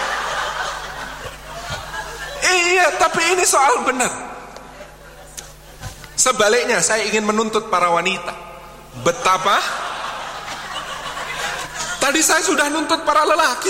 Iya, tapi ini soal benar. Sebaliknya, saya ingin menuntut para wanita. Betapa? Tadi saya sudah nuntut para lelaki.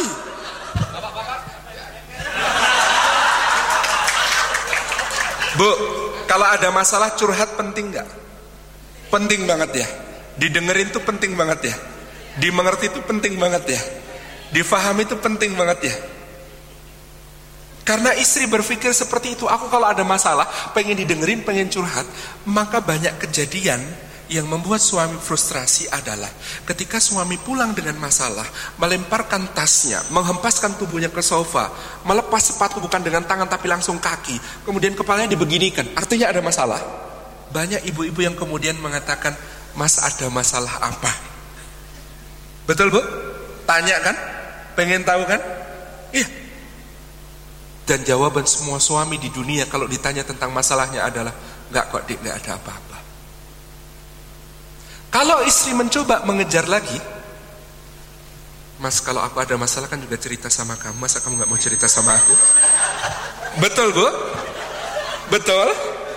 Bu, kalau ada masalah curhat penting nggak? Penting banget ya. Didengerin tuh penting banget ya. Dimengerti itu penting banget ya. Difahami itu penting banget ya. Karena istri berpikir seperti itu. Aku kalau ada masalah pengen didengerin, pengen curhat. Maka banyak kejadian yang membuat suami frustrasi adalah ketika suami pulang dengan masalah, melemparkan tasnya, menghempaskan tubuhnya ke sofa, melepas sepatu bukan dengan tangan tapi langsung kaki, kemudian kepalanya dibeginikan. Artinya ada masalah. Banyak ibu-ibu yang kemudian mengatakan, Mas, ada masalah apa? Betul, Bu? Tanya kan? Pengen tahu kan? Iya. Dan jawaban semua suami di dunia kalau ditanya tentang masalahnya adalah, enggak kok, Dik, enggak ada apa-apa. Kalau istri mencoba mengejar lagi, Mas, kalau aku ada masalah kan juga cerita sama kamu, masa kamu enggak mau cerita sama aku? Betul, Bu? Betul?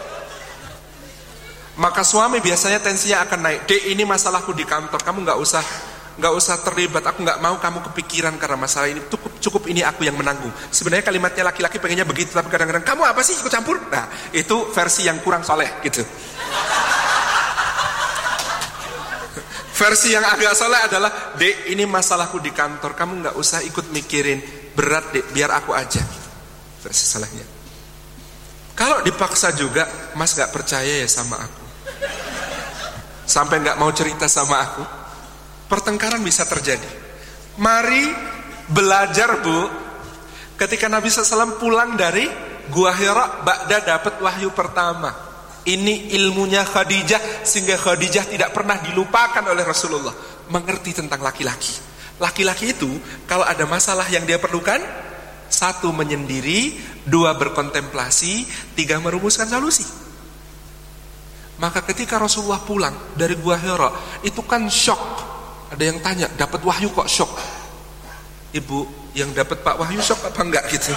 Maka suami biasanya tensinya akan naik. Dek, ini masalahku di kantor, kamu enggak usah terlibat, aku nggak mau kamu kepikiran karena masalah ini, cukup ini aku yang menanggung. Sebenarnya kalimatnya laki-laki pengennya begitu, tapi kadang-kadang kamu apa sih ikut campur? Nah, itu versi yang kurang soleh gitu. Versi yang agak soleh adalah, Dek, ini masalahku di kantor, kamu gak usah ikut mikirin, berat Dek, biar aku aja. Versi solehnya. Kalau dipaksa juga, Mas gak percaya ya sama aku, sampai gak mau cerita sama aku, pertengkaran bisa terjadi. Mari belajar, Bu. Ketika Nabi SAW pulang dari Gua Hira, Ba'da dapat wahyu pertama. Ini ilmunya Khadijah, sehingga Khadijah tidak pernah dilupakan oleh Rasulullah. Mengerti tentang laki-laki. Laki-laki itu kalau ada masalah yang dia perlukan, 1 menyendiri, 2 berkontemplasi, 3 merumuskan solusi. Maka ketika Rasulullah pulang dari Gua Hira, itu kan syok. Ada yang tanya, dapat wahyu kok syok? Ibu, yang dapat Pak wahyu syok apa enggak gitu?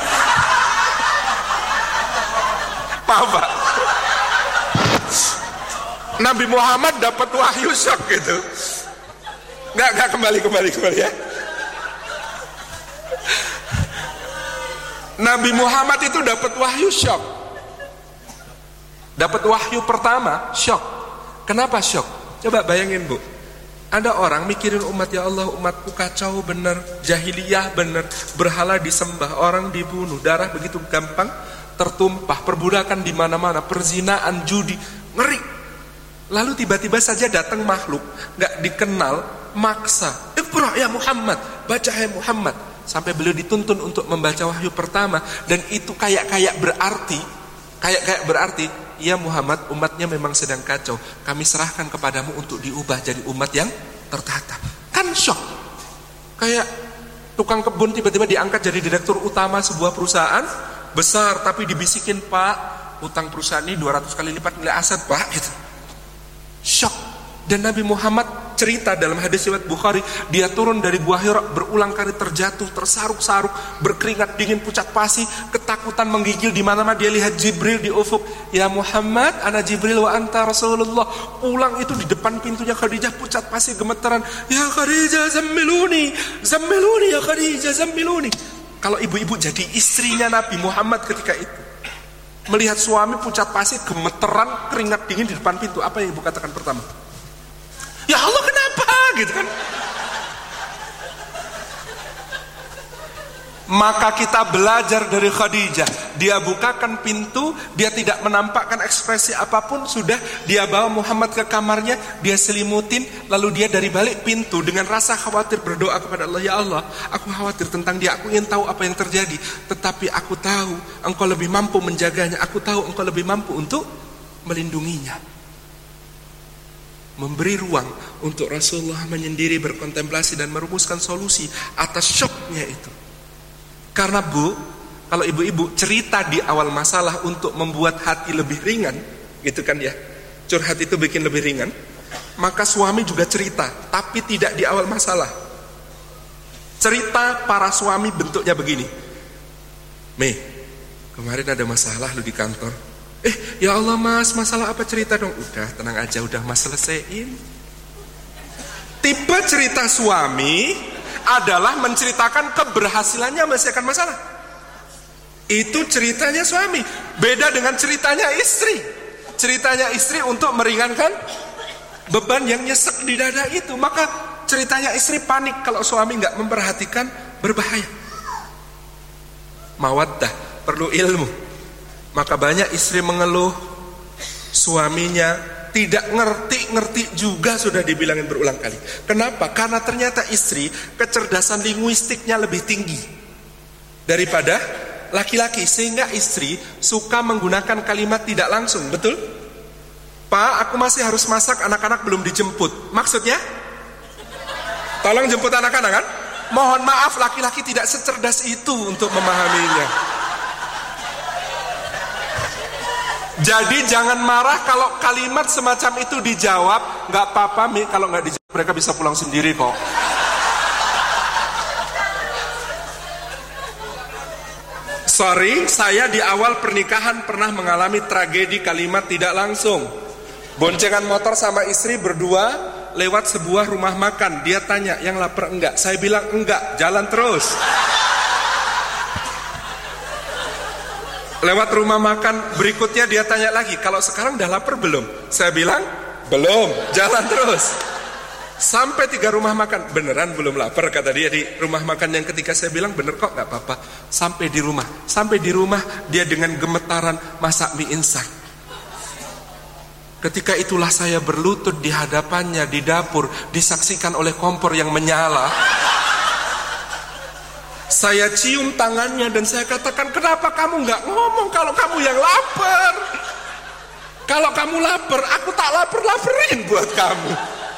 Paham Pak? Nabi Muhammad dapat wahyu syok gitu. Enggak, kembali ya. Nabi Muhammad itu dapat wahyu syok. Dapat wahyu pertama syok. Kenapa syok? Coba bayangin, Bu. Ada orang mikirin umat, ya Allah, umatku kacau bener, jahiliyah bener, berhala disembah, orang dibunuh, darah begitu gampang tertumpah, perbudakan di mana-mana, perzinaan, judi, ngeri. Lalu tiba-tiba saja datang makhluk gak dikenal, maksa, Iqra ya Muhammad, baca ya Muhammad, sampai beliau dituntun untuk membaca wahyu pertama. Dan itu kayak berarti, ya Muhammad, umatnya memang sedang kacau, kami serahkan kepadamu untuk diubah jadi umat yang tertata. Kan syok. Kayak tukang kebun tiba-tiba diangkat jadi direktur utama sebuah perusahaan besar, tapi dibisikin, Pak, utang perusahaan ini 200 kali lipat nilai aset, Pak, gitu. Syok. Dan Nabi Muhammad cerita dalam hadis riwayat Bukhari, dia turun dari Gua Hira, berulang kali terjatuh, tersaruk-saruk, berkeringat dingin, pucat pasi, ketakutan menggigil di mana-mana. Dia lihat Jibril di ufuk. Ya Muhammad, ana Jibril wa anta Rasulullah. Pulang itu di depan pintunya Khadijah, pucat pasi, gemeteran. Ya Khadijah, zammiluni ya Khadijah, zammiluni. Kalau ibu-ibu jadi istrinya Nabi Muhammad ketika itu, melihat suami pucat pasi, gemeteran, keringat dingin di depan pintu, apa yang ibu katakan pertama? Ya Allah, kenapa? Gitu kan? Maka kita belajar dari Khadijah. Dia bukakan pintu, dia tidak menampakkan ekspresi apapun, sudah dia bawa Muhammad ke kamarnya, dia selimutin, lalu dia dari balik pintu dengan rasa khawatir berdoa kepada Allah, ya Allah, aku khawatir tentang dia, aku ingin tahu apa yang terjadi, tetapi aku tahu engkau lebih mampu menjaganya, aku tahu engkau lebih mampu untuk melindunginya. Memberi ruang untuk Rasulullah menyendiri, berkontemplasi dan merumuskan solusi atas syoknya itu. Karena Bu, kalau ibu-ibu cerita di awal masalah untuk membuat hati lebih ringan, gitu kan ya, curhat itu bikin lebih ringan, maka suami juga cerita, tapi tidak di awal masalah. Cerita para suami bentuknya begini, Mei, kemarin ada masalah lu di kantor. Ya Allah Mas, masalah apa, cerita dong. Udah, tenang aja, udah Mas selesaiin. Tipe cerita suami adalah menceritakan keberhasilannya menyelesaikan masalah. Itu ceritanya suami. Beda dengan ceritanya istri. Ceritanya istri untuk meringankan beban yang nyesek di dada itu. Maka ceritanya istri panik kalau suami gak memperhatikan, berbahaya. Mawaddah, perlu ilmu. Maka banyak istri mengeluh, suaminya tidak ngerti juga, sudah dibilangin berulang kali. Kenapa? Karena ternyata istri kecerdasan linguistiknya lebih tinggi daripada laki-laki, sehingga istri suka menggunakan kalimat tidak langsung. Betul? Pak, aku masih harus masak, anak-anak belum dijemput. Maksudnya? Tolong jemput anak-anak kan? Mohon maaf, laki-laki tidak secerdas itu untuk memahaminya. Jadi jangan marah kalau kalimat semacam itu dijawab. Gak apa-apa Mi, kalau gak dijawab mereka bisa pulang sendiri kok. Sorry, saya di awal pernikahan pernah mengalami tragedi kalimat tidak langsung. Boncengan motor sama istri berdua lewat sebuah rumah makan. Dia tanya, yang lapar enggak? Saya bilang enggak, jalan terus. Lewat rumah makan berikutnya dia tanya lagi, kalau sekarang udah lapar belum? Saya bilang belum, jalan terus. Sampai 3 rumah makan. Beneran belum lapar, kata dia di rumah makan yang ketiga. Saya bilang bener kok, gak apa-apa. Sampai di rumah dia dengan gemetaran masak mie instan. Ketika itulah saya berlutut di hadapannya di dapur, disaksikan oleh kompor yang menyala. Saya cium tangannya dan saya katakan, kenapa kamu gak ngomong kalau kamu yang lapar? Kalau kamu lapar, aku tak lapar-laparin buat kamu.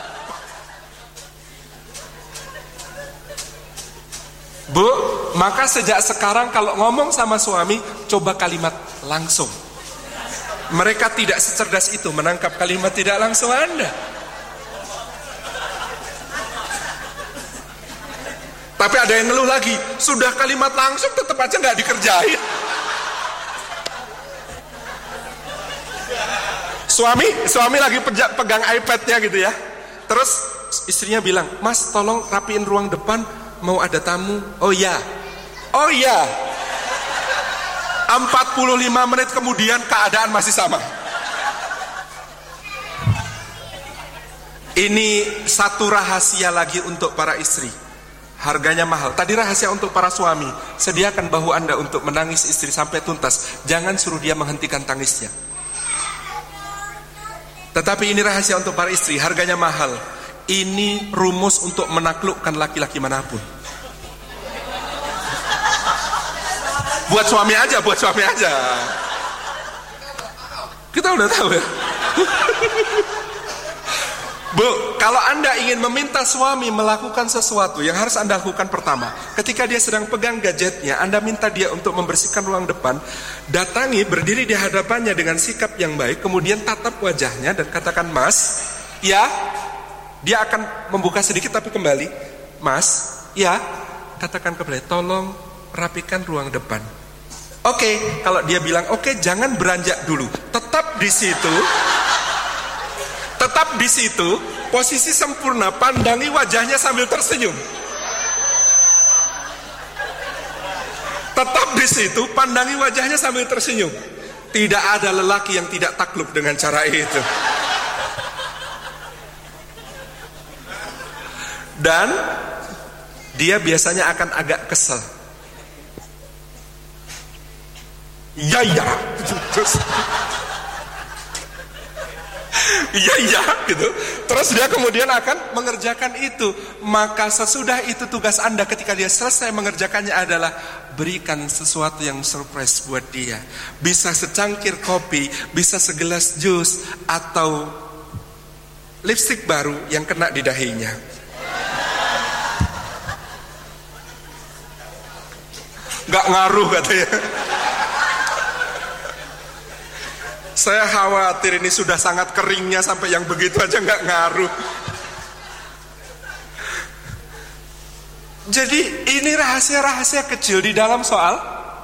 Bu, maka sejak sekarang kalau ngomong sama suami, coba kalimat langsung. Mereka tidak secerdas itu menangkap kalimat tidak langsung Anda. Tapi ada yang ngeluh lagi, sudah kalimat langsung tetap aja nggak dikerjain. Suami lagi pegang iPad-nya gitu ya. Terus istrinya bilang, Mas tolong rapiin ruang depan, mau ada tamu. Oh ya 45 menit kemudian keadaan masih sama. Ini satu rahasia lagi untuk para istri. Harganya mahal. Tadi rahasia untuk para suami. Sediakan bahu Anda untuk menangis istri sampai tuntas. Jangan suruh dia menghentikan tangisnya. Tetapi ini rahasia untuk para istri. Harganya mahal. Ini rumus untuk menaklukkan laki-laki manapun. Buat suami aja. Kita udah tahu ya. Bu, kalau Anda ingin meminta suami melakukan sesuatu, yang harus Anda lakukan pertama, ketika dia sedang pegang gadgetnya, Anda minta dia untuk membersihkan ruang depan, datangi, berdiri di hadapannya dengan sikap yang baik, kemudian tatap wajahnya dan katakan, Mas, ya. Dia akan membuka sedikit tapi kembali, Mas, ya. Katakan kembali, tolong rapikan ruang depan. Oke, kalau dia bilang oke, jangan beranjak dulu. Tetap di situ, posisi sempurna, pandangi wajahnya sambil tersenyum. Tetap di situ, pandangi wajahnya sambil tersenyum. Tidak ada lelaki yang tidak takluk dengan cara itu. Dan dia biasanya akan agak kesel. Ya gitu. Terus dia kemudian akan mengerjakan itu. Maka sesudah itu tugas Anda ketika dia selesai mengerjakannya adalah berikan sesuatu yang surprise buat dia. Bisa secangkir kopi, bisa segelas jus, atau lipstik baru yang kena di dahinya. Gak ngaruh katanya. Saya khawatir ini sudah sangat keringnya sampai yang begitu aja nggak ngaruh. Jadi ini rahasia-rahasia kecil di dalam soal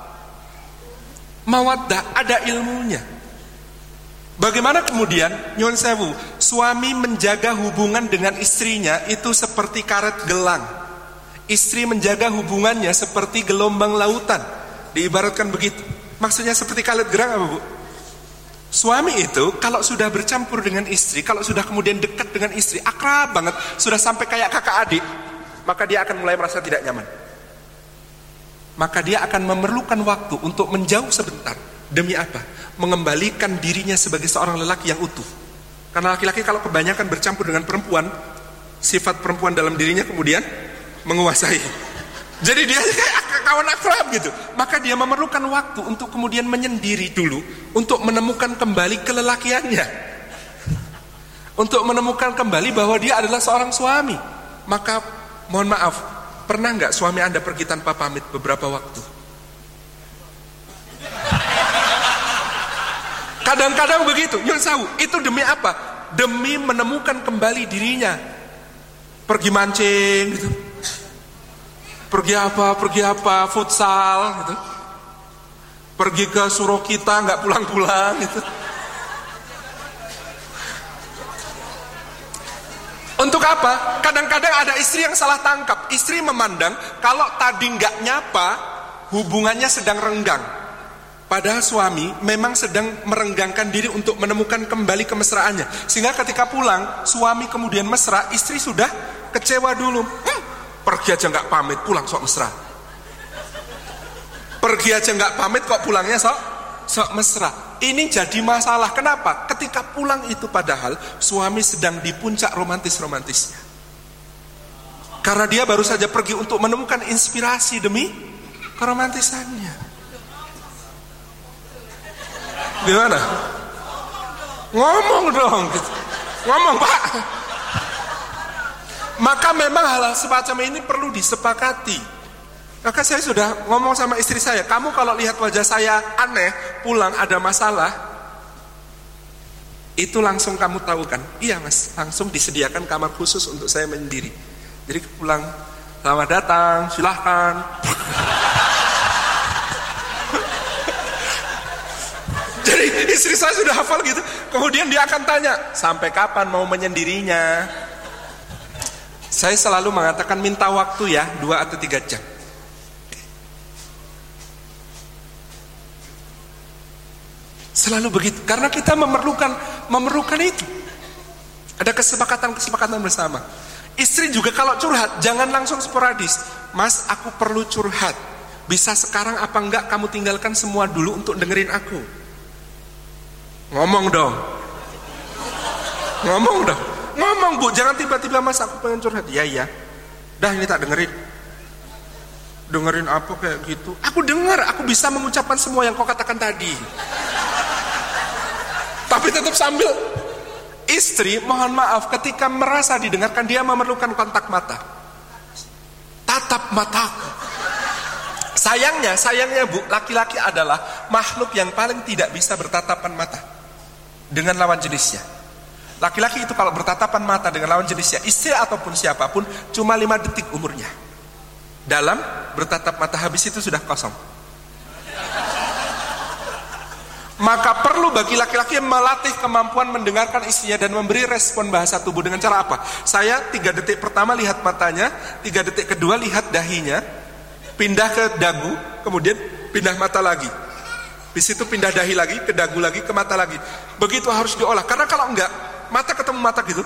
mawaddah, ada ilmunya. Bagaimana kemudian nyuwun sewu, suami menjaga hubungan dengan istrinya itu seperti karet gelang. Istri menjaga hubungannya seperti gelombang lautan. Diibaratkan begitu. Maksudnya seperti karet gerang apa, Bu? Suami itu kalau sudah bercampur dengan istri, kalau sudah kemudian dekat dengan istri, akrab banget, sudah sampai kayak kakak adik, maka dia akan mulai merasa tidak nyaman. Maka dia akan memerlukan waktu untuk menjauh sebentar. Demi apa? Mengembalikan dirinya sebagai seorang lelaki yang utuh. Karena laki-laki kalau kebanyakan bercampur dengan perempuan, sifat perempuan dalam dirinya kemudian menguasai. Jadi dia kayak kawan akrab gitu. Maka dia memerlukan waktu untuk kemudian menyendiri dulu, untuk menemukan kembali kelelakiannya, untuk menemukan kembali bahwa dia adalah seorang suami. Maka mohon maaf, pernah nggak suami Anda pergi tanpa pamit beberapa waktu? Kadang-kadang begitu. Nyun sawu, itu demi apa? Demi menemukan kembali dirinya. Pergi mancing gitu. Pergi apa, futsal gitu. Pergi ke Surokita nggak pulang-pulang gitu. Untuk apa? Kadang-kadang ada istri yang salah tangkap. Istri memandang kalau tadi nggak nyapa, hubungannya sedang renggang. Padahal suami memang sedang merenggangkan diri untuk menemukan kembali kemesraannya. Sehingga ketika pulang, suami kemudian mesra, istri sudah kecewa dulu. Pergi aja nggak pamit, pulang sok mesra. Pergi aja nggak pamit kok pulangnya sok mesra. Ini jadi masalah. Kenapa? Ketika pulang itu padahal suami sedang di puncak romantis-romantisnya. Karena dia baru saja pergi untuk menemukan inspirasi demi keromantisannya. Gimana? Ngomong dong. Ngomong, Pak. Maka memang hal semacam ini perlu disepakati. Maka saya sudah ngomong sama istri saya, kamu kalau lihat wajah saya aneh, pulang ada masalah, itu langsung kamu tahu kan? Iya mas, langsung disediakan kamar khusus untuk saya menyendiri. Jadi pulang, selamat datang, silahkan. Jadi istri saya sudah hafal gitu. Kemudian dia akan tanya, sampai kapan mau menyendirinya? Saya selalu mengatakan minta waktu ya, 2 atau 3 jam. Selalu begitu, karena kita memerlukan itu. Ada kesepakatan bersama. Istri juga kalau curhat, jangan langsung sporadis. Mas, aku perlu curhat. Bisa sekarang apa enggak kamu tinggalkan semua dulu untuk dengerin aku? Ngomong dong. Ngomong bu, jangan tiba-tiba mas aku pengen curhat. Iya. Dah ini tak dengerin. Dengerin apa kayak gitu? Aku dengar, aku bisa mengucapkan semua yang kau katakan tadi. Tapi tetap sambil. Istri, mohon maaf, ketika merasa didengarkan, dia memerlukan kontak mata. Tatap mataku. Sayangnya bu, laki-laki adalah makhluk yang paling tidak bisa bertatapan mata dengan lawan jenisnya. Laki-laki itu kalau bertatapan mata dengan lawan jenisnya, istri ataupun siapapun, cuma 5 detik umurnya. Dalam bertatap mata, habis itu sudah kosong. Maka perlu bagi laki-laki melatih kemampuan mendengarkan istrinya dan memberi respon bahasa tubuh. Dengan cara apa? Saya 3 detik pertama lihat matanya, 3 detik kedua lihat dahinya, pindah ke dagu, kemudian pindah mata lagi. Di situ pindah dahi lagi, ke dagu lagi, ke mata lagi. Begitu harus diolah. Karena kalau enggak, mata ketemu mata gitu.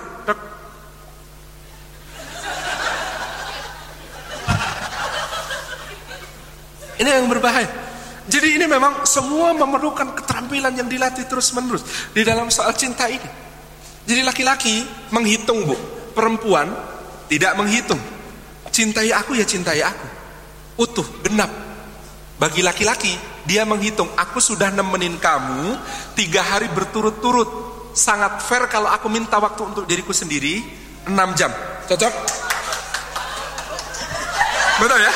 Ini yang berbahaya. Jadi ini memang semua memerlukan keterampilan yang dilatih terus-menerus di dalam soal cinta ini. Jadi laki-laki menghitung bu, perempuan tidak menghitung. Cintai aku ya cintai aku, utuh, genap. Bagi laki-laki dia menghitung, aku sudah nemenin kamu 3 hari berturut-turut. Sangat fair kalau aku minta waktu untuk diriku sendiri 6 jam. Cocok? Betul ya?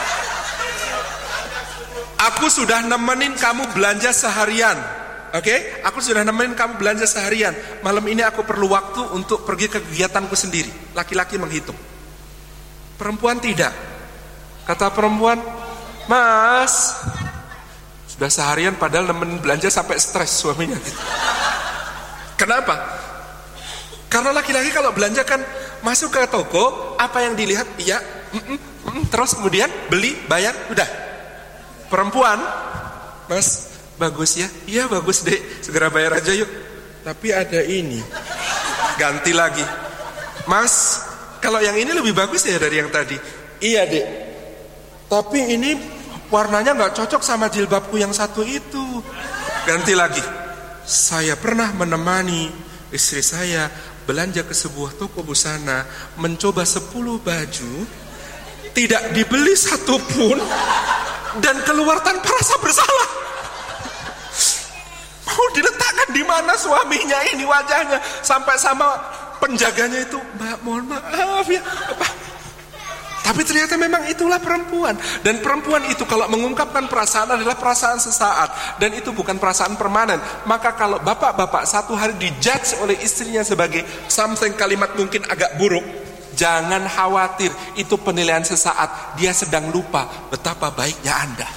Aku sudah nemenin kamu belanja seharian. Oke? Aku sudah nemenin kamu belanja seharian. Malam ini aku perlu waktu untuk pergi ke kegiatanku sendiri. Laki-laki menghitung. Perempuan tidak. Kata perempuan, mas, sudah seharian padahal nemenin belanja sampai stres suaminya. Kenapa? Karena laki-laki kalau belanja kan masuk ke toko, apa yang dilihat, iya, terus kemudian beli, bayar, udah. Perempuan, mas, bagus ya? Iya bagus dek, segera bayar aja yuk. Tapi ada ini, ganti lagi. Mas, kalau yang ini lebih bagus ya dari yang tadi. Iya dek, tapi ini warnanya gak cocok sama jilbabku yang satu itu. Ganti lagi. Saya pernah menemani istri saya belanja ke sebuah toko busana, mencoba 10 baju, tidak dibeli satupun, dan keluar tanpa rasa bersalah. Mau diletakkan di mana suaminya ini wajahnya, sampai sama penjaganya itu, mbak mohon maaf ya. Tapi ternyata memang itulah perempuan. Dan perempuan itu kalau mengungkapkan perasaan adalah perasaan sesaat, dan itu bukan perasaan permanen. Maka kalau bapak-bapak satu hari dijudge oleh istrinya sebagai something, kalimat mungkin agak buruk, jangan khawatir, itu penilaian sesaat. Dia sedang lupa betapa baiknya Anda.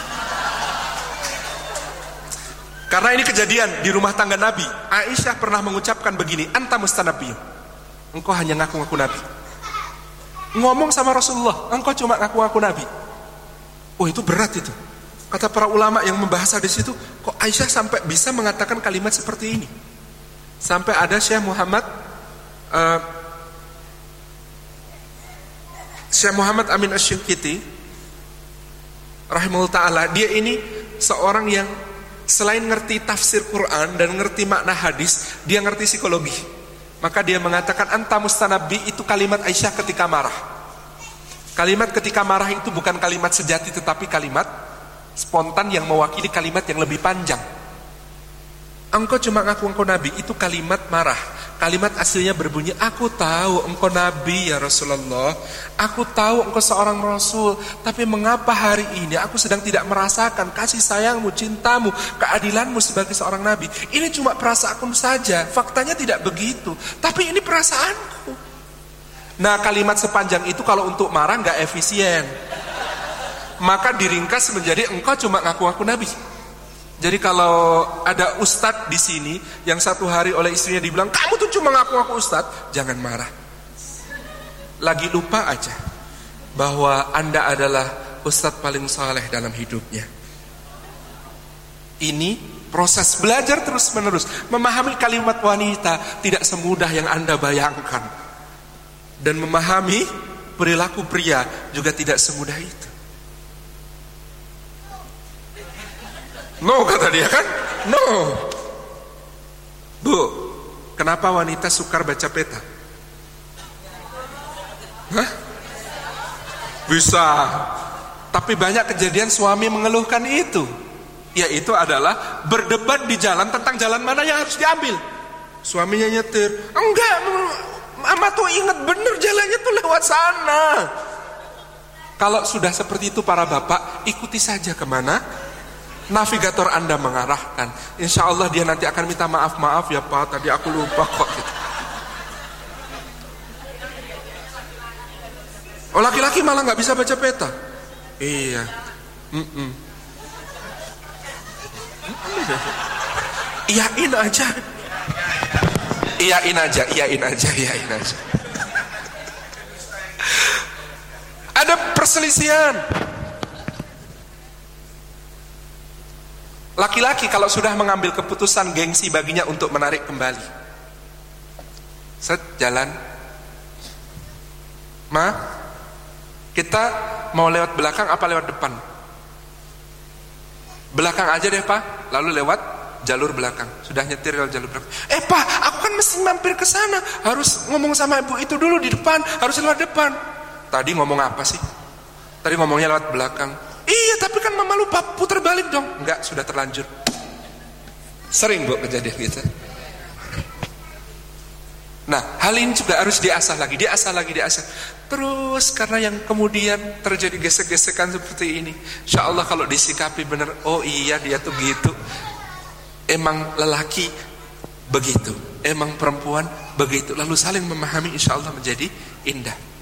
Karena ini kejadian di rumah tangga Nabi. Aisyah pernah mengucapkan begini, anta mustanabiyun, engkau hanya ngaku-ngaku Nabi. Ngomong sama Rasulullah, engkau cuma ngaku-ngaku Nabi. Oh itu berat itu. Kata para ulama yang membahas hadis itu, kok Aisyah sampai bisa mengatakan kalimat seperti ini? Sampai ada Syekh Muhammad Amin Asy-Syinkiti rahimahullah ta'ala, dia ini seorang yang selain ngerti tafsir Quran dan ngerti makna hadis, dia ngerti psikologi. Maka dia mengatakan anta mustanabbi itu kalimat Aisyah ketika marah. Kalimat ketika marah itu bukan kalimat sejati, tetapi kalimat spontan yang mewakili kalimat yang lebih panjang. Engkau cuma ngaku engkau nabi, itu kalimat marah. Kalimat aslinya berbunyi, aku tahu engkau nabi ya Rasulullah, aku tahu engkau seorang rasul, tapi mengapa hari ini aku sedang tidak merasakan kasih sayangmu, cintamu, keadilanmu sebagai seorang nabi. Ini cuma perasaanku saja, faktanya tidak begitu, tapi ini perasaanku. Nah, kalimat sepanjang itu kalau untuk marah nggak efisien, maka diringkas menjadi engkau cuma ngaku-ngaku nabi. Jadi kalau ada ustadz di sini yang satu hari oleh istrinya dibilang kamu tuh cuma ngaku-ngaku ustadz, jangan marah. Lagi lupa aja bahwa Anda adalah ustadz paling saleh dalam hidupnya. Ini proses belajar terus-menerus. Memahami kalimat wanita tidak semudah yang Anda bayangkan. Dan memahami perilaku pria juga tidak semudah itu. No, kata dia kan? No. Bu, kenapa wanita sukar baca peta? Hah? Bisa. Tapi banyak kejadian suami mengeluhkan itu. Yaitu adalah berdebat di jalan tentang jalan mana yang harus diambil. Suaminya nyetir, enggak, Mama tuh ingat bener jalannya tuh lewat sana. Kalau sudah seperti itu para bapak, ikuti saja kemana navigator Anda mengarahkan. Insya Allah dia nanti akan minta maaf ya Pak, tadi aku lupa kok gitu. Oh, laki-laki malah gak bisa baca peta. Iya. Iyain aja. Ada perselisihan. Laki-laki kalau sudah mengambil keputusan, gengsi baginya untuk menarik kembali. Jalan. Ma, kita mau lewat belakang apa lewat depan? Belakang aja deh Pak, lalu lewat jalur belakang. Sudah nyetir lewat jalur belakang. Pak, aku kan mesti mampir ke sana, harus ngomong sama ibu itu dulu di depan, harus lewat depan. Tadi ngomong apa sih? Tadi ngomongnya lewat belakang. Iya, tapi kan mama lupa, putar balik dong. Enggak, sudah terlanjur. Sering Bu kejadian gitu. Nah, hal ini juga harus diasah lagi. Terus karena yang kemudian terjadi gesek-gesekan seperti ini, insya Allah kalau disikapi benar, oh iya dia tuh gitu. Emang lelaki begitu, emang perempuan begitu. Lalu saling memahami, insya Allah menjadi indah.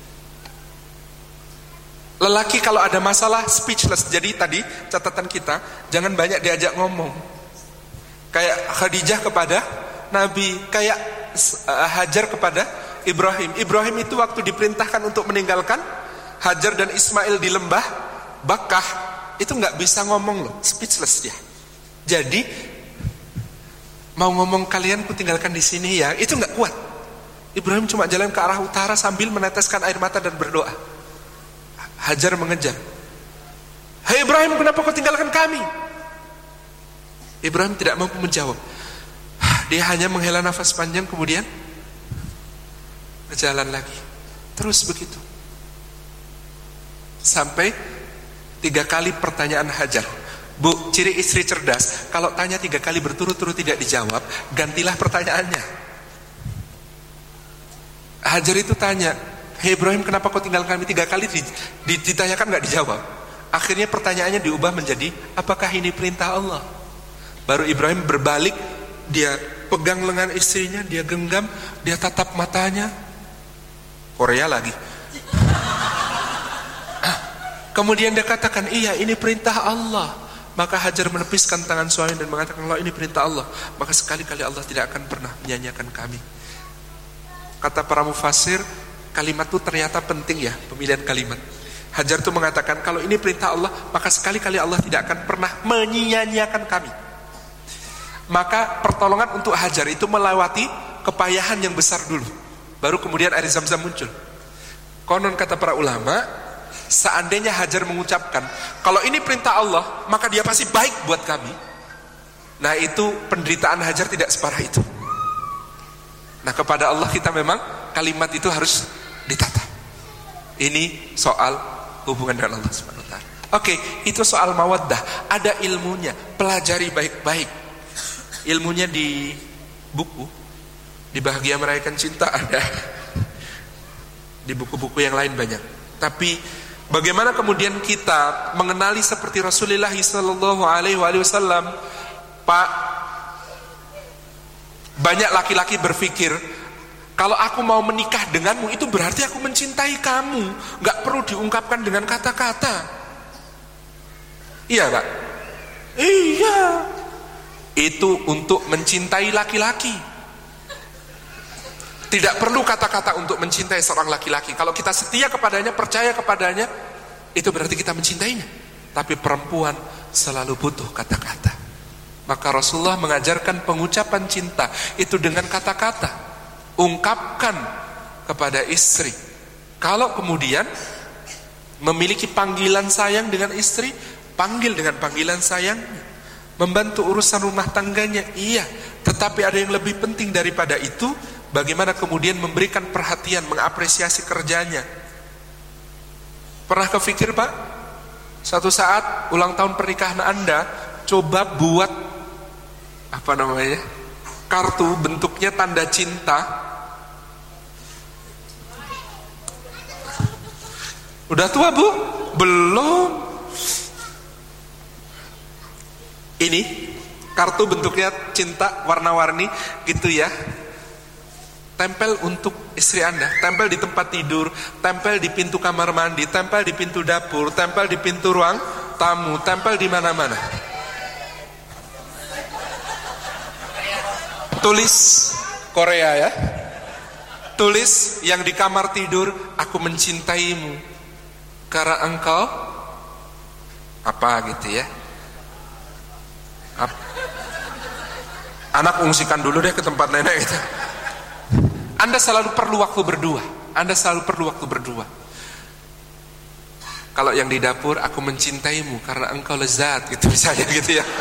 Lelaki kalau ada masalah speechless. Jadi tadi catatan kita, jangan banyak diajak ngomong. Kayak Khadijah kepada Nabi, kayak Hajar kepada Ibrahim. Ibrahim itu waktu diperintahkan untuk meninggalkan Hajar dan Ismail di lembah Bakkah, itu nggak bisa ngomong loh, speechless dia. Jadi mau ngomong kalian ku tinggalkan di sini ya, itu nggak kuat. Ibrahim cuma jalan ke arah utara sambil meneteskan air mata dan berdoa. Hajar mengejar. Hai Ibrahim, kenapa kau tinggalkan kami? Ibrahim tidak mampu menjawab. Dia hanya menghela nafas panjang, kemudian berjalan lagi. Terus begitu. Sampai 3 kali pertanyaan Hajar. Bu, ciri istri cerdas, kalau tanya 3 kali berturut-turut tidak dijawab, gantilah pertanyaannya. Hajar itu tanya, hei Ibrahim, kenapa kau tinggal kami? 3 kali ditanyakan gak dijawab. Akhirnya pertanyaannya diubah menjadi, apakah ini perintah Allah? Baru Ibrahim berbalik, dia pegang lengan istrinya, dia genggam, dia tatap matanya. Korea lagi. Kemudian dia katakan, iya ini perintah Allah. Maka Hajar menepiskan tangan suami dan mengatakan, kalau ini perintah Allah, maka sekali-kali Allah tidak akan pernah menyanyiakan kami. Kata para mufasir, kalimat itu ternyata penting ya, pemilihan kalimat. Hajar itu mengatakan, kalau ini perintah Allah, maka sekali-kali Allah tidak akan pernah menyia-nyiakan kami. Maka pertolongan untuk Hajar itu melewati kepayahan yang besar dulu, baru kemudian air Zam-Zam muncul. Konon kata para ulama, seandainya Hajar mengucapkan, kalau ini perintah Allah, maka dia pasti baik buat kami, nah itu penderitaan Hajar tidak separah itu. Nah, kepada Allah kita memang kalimat itu harus ditata. Ini soal hubungan dengan Allah Subhanahu wa taala. Oke, itu soal mawaddah. Ada ilmunya, pelajari baik-baik. Ilmunya di buku, di Bahagia Merayakan Cinta ada. Di buku-buku yang lain banyak. Tapi bagaimana kemudian kita mengenali seperti Rasulullah sallallahu alaihi wasallam? Pak, banyak laki-laki berpikir, kalau aku mau menikah denganmu itu berarti aku mencintai kamu, gak perlu diungkapkan dengan kata-kata. Iya Pak? Iya. Itu untuk mencintai laki-laki. Tidak perlu kata-kata untuk mencintai seorang laki-laki. Kalau kita setia kepadanya, percaya kepadanya, itu berarti kita mencintainya. Tapi perempuan selalu butuh kata-kata. Maka Rasulullah mengajarkan pengucapan cinta itu dengan kata-kata. Ungkapkan kepada istri. Kalau kemudian memiliki panggilan sayang dengan istri, panggil dengan panggilan sayang. Membantu urusan rumah tangganya, iya. Tetapi ada yang lebih penting daripada itu, bagaimana kemudian memberikan perhatian, mengapresiasi kerjanya. Pernah kepikir Pak, suatu saat ulang tahun pernikahan Anda, coba buat kartu bentuknya tanda cinta. Udah tua Bu? Belum. Ini kartu bentuknya cinta warna-warni gitu ya. Tempel untuk istri Anda, tempel di tempat tidur, tempel di pintu kamar mandi, tempel di pintu dapur, tempel di pintu ruang tamu, tempel di mana-mana. Tulis Korea ya. Tulis yang di kamar tidur, aku mencintaimu karena engkau apa gitu ya. Anak ungsikan dulu deh ke tempat nenek gitu. Anda selalu perlu waktu berdua. Anda selalu perlu waktu berdua. Kalau yang di dapur, aku mencintaimu karena engkau lezat gitu misalnya gitu ya.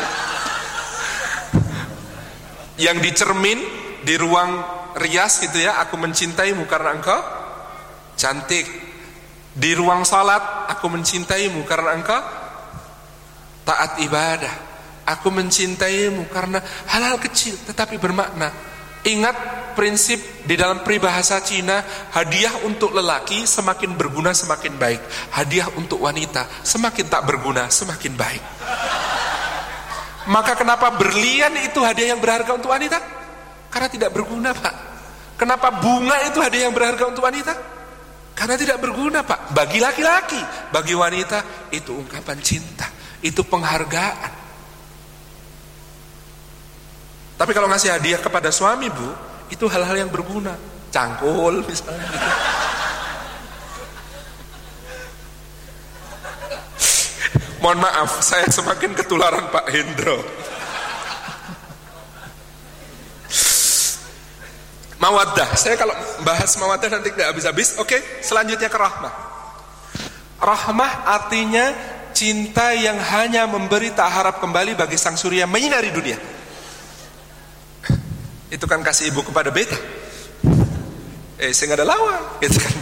Yang di cermin, di ruang rias gitu ya, aku mencintaimu karena engkau cantik. Di ruang salat, aku mencintaimu karena engkau taat ibadah. Aku mencintaimu karena hal-hal kecil tetapi bermakna. Ingat prinsip di dalam peribahasa Cina, hadiah untuk lelaki semakin berguna semakin baik. Hadiah untuk wanita semakin tak berguna semakin baik. Maka kenapa berlian itu hadiah yang berharga untuk wanita? Karena tidak berguna Pak. Kenapa bunga itu hadiah yang berharga untuk wanita? Karena tidak berguna Pak. Bagi laki-laki, bagi wanita itu ungkapan cinta, itu penghargaan. Tapi kalau ngasih hadiah kepada suami Bu, itu hal-hal yang berguna. Cangkul misalnya gitu. Mohon maaf, saya semakin ketularan Pak Hendro. Mawaddah, saya kalau bahas mawaddah nanti gak habis-habis. Oke, selanjutnya ke rahmah. Rahmah artinya cinta yang hanya memberi tak harap kembali bagi sang surya menyinari dunia. Itu kan kasih ibu kepada beta. Saya gak ada lawan gitu kan.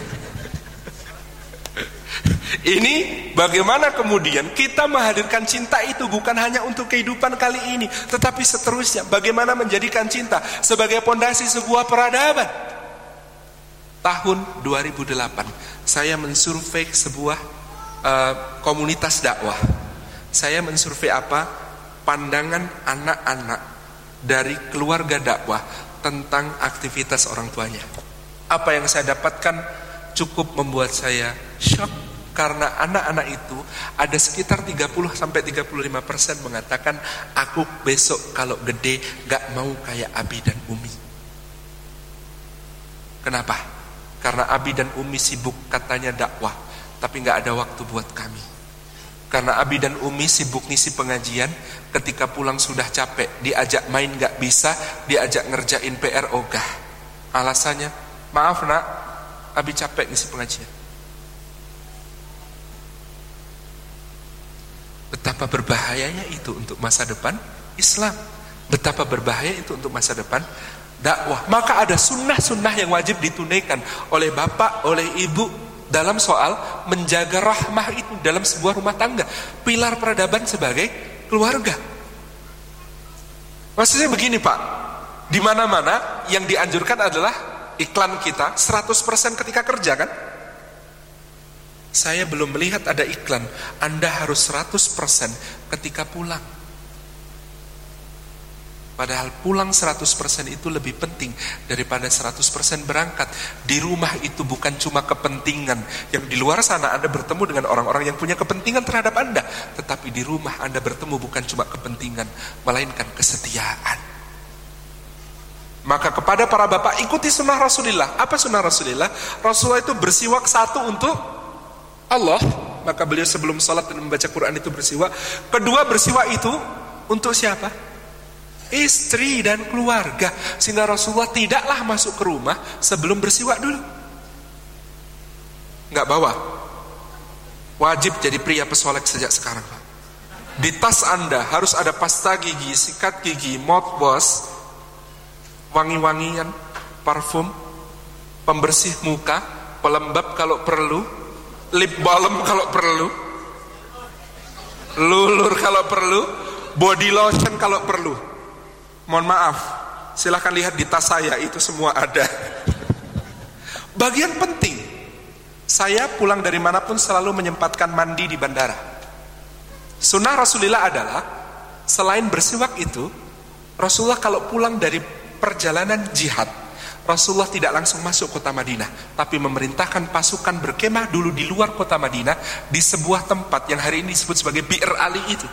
Ini bagaimana kemudian kita menghadirkan cinta itu bukan hanya untuk kehidupan kali ini, tetapi seterusnya. Bagaimana menjadikan cinta sebagai pondasi sebuah peradaban. Tahun 2008 saya mensurvei sebuah komunitas dakwah. Saya mensurvei apa? Pandangan anak-anak dari keluarga dakwah tentang aktivitas orang tuanya. Apa yang saya dapatkan cukup membuat saya shock, karena anak-anak itu ada sekitar 30-35% mengatakan, aku besok kalau gede gak mau kayak Abi dan Umi. Kenapa? Karena Abi dan Umi sibuk katanya dakwah. tapi gak ada waktu buat kami. Karena Abi dan Umi sibuk ngisi pengajian, ketika pulang sudah capek, diajak main gak bisa, diajak ngerjain PR ogah. Alasannya, maaf nak, Abi capek ngisi pengajian. Betapa berbahayanya itu untuk masa depan Islam. Betapa berbahaya itu untuk masa depan dakwah. Maka ada sunnah-sunnah yang wajib ditunaikan oleh bapak, oleh ibu dalam soal menjaga rahmah itu dalam sebuah rumah tangga. Pilar peradaban sebagai keluarga. Maksudnya begini Pak, di mana-mana yang dianjurkan adalah iklan kita 100% ketika kerja kan? Saya belum melihat ada iklan Anda harus 100% ketika pulang. Padahal pulang 100% itu lebih penting daripada 100% berangkat. Di rumah itu bukan cuma kepentingan. Yang di luar sana Anda bertemu dengan orang-orang yang punya kepentingan terhadap Anda. Tetapi di rumah Anda bertemu bukan cuma kepentingan, melainkan kesetiaan. Maka kepada para bapak, ikuti sunnah Rasulullah. Apa sunnah Rasulullah? Rasulullah itu bersiwak satu untuk Allah. Maka beliau sebelum salat dan membaca Quran itu bersiwak. Kedua, bersiwak itu untuk siapa? Istri dan keluarga. Sehingga Rasulullah tidaklah masuk ke rumah sebelum bersiwak dulu. Nggak bawa. Wajib jadi pria pesolek sejak sekarang Pak. Di tas Anda harus ada pasta gigi, sikat gigi, mouthwash, wangi-wangian, parfum, pembersih muka, pelembab kalau perlu, lip balm kalau perlu, lulur kalau perlu, body lotion kalau perlu. Mohon maaf, silahkan lihat di tas saya, itu semua ada. Bagian penting, saya pulang dari manapun selalu menyempatkan mandi di bandara. Sunnah Rasulullah adalah, selain bersiwak itu, Rasulullah kalau pulang dari perjalanan jihad, Rasulullah tidak langsung masuk kota Madinah, tapi memerintahkan pasukan berkemah dulu di luar kota Madinah, di sebuah tempat yang hari ini disebut sebagai Bi'r Ali itu.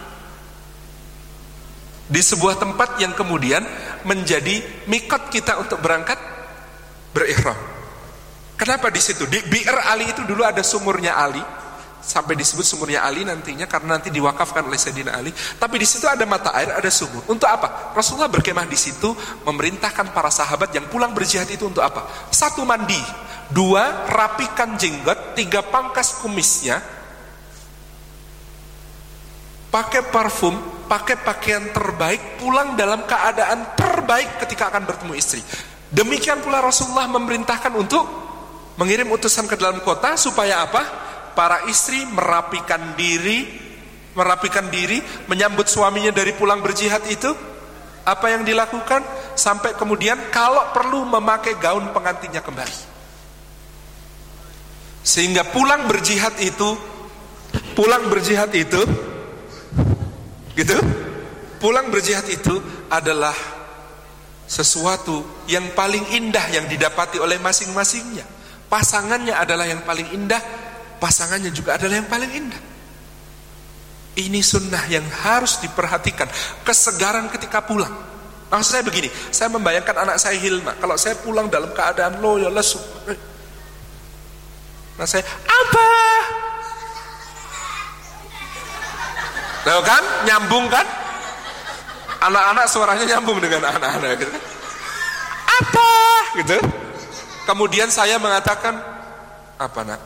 Di sebuah tempat yang kemudian menjadi mikot kita untuk berangkat berihram. Kenapa di situ? Di Bi'r Ali itu dulu ada sumurnya Ali, sampai disebut sumurnya Ali nantinya karena nanti diwakafkan oleh Sayyidina Ali. Tapi di situ ada mata air, ada sumur. Untuk apa? Rasulullah berkemah di situ, memerintahkan para sahabat yang pulang berjihad itu untuk apa? 1, mandi. 2, rapikan jenggot. 3, pangkas kumisnya. Pakai parfum, pakai pakaian terbaik, pulang dalam keadaan terbaik ketika akan bertemu istri. Demikian pula Rasulullah memerintahkan untuk mengirim utusan ke dalam kota supaya apa? Para istri merapikan diri, menyambut suaminya dari pulang berjihad itu. Apa yang dilakukan? Sampai kemudian kalau perlu memakai gaun pengantinnya kembali. Sehingga pulang berjihad itu gitu, pulang berjihad itu adalah sesuatu yang paling indah yang didapati oleh masing-masingnya. Pasangannya adalah yang paling indah, pasangannya juga adalah yang paling indah. Ini sunnah yang harus diperhatikan. Kesegaran ketika pulang. Maksud saya begini, saya membayangkan anak saya Hilma, kalau saya pulang dalam keadaan loyo, lesu, nah saya, apa? Tahu kan? Nyambung kan? Anak-anak suaranya nyambung dengan anak-anak gitu. Apa? Gitu. Kemudian saya mengatakan, apa nak?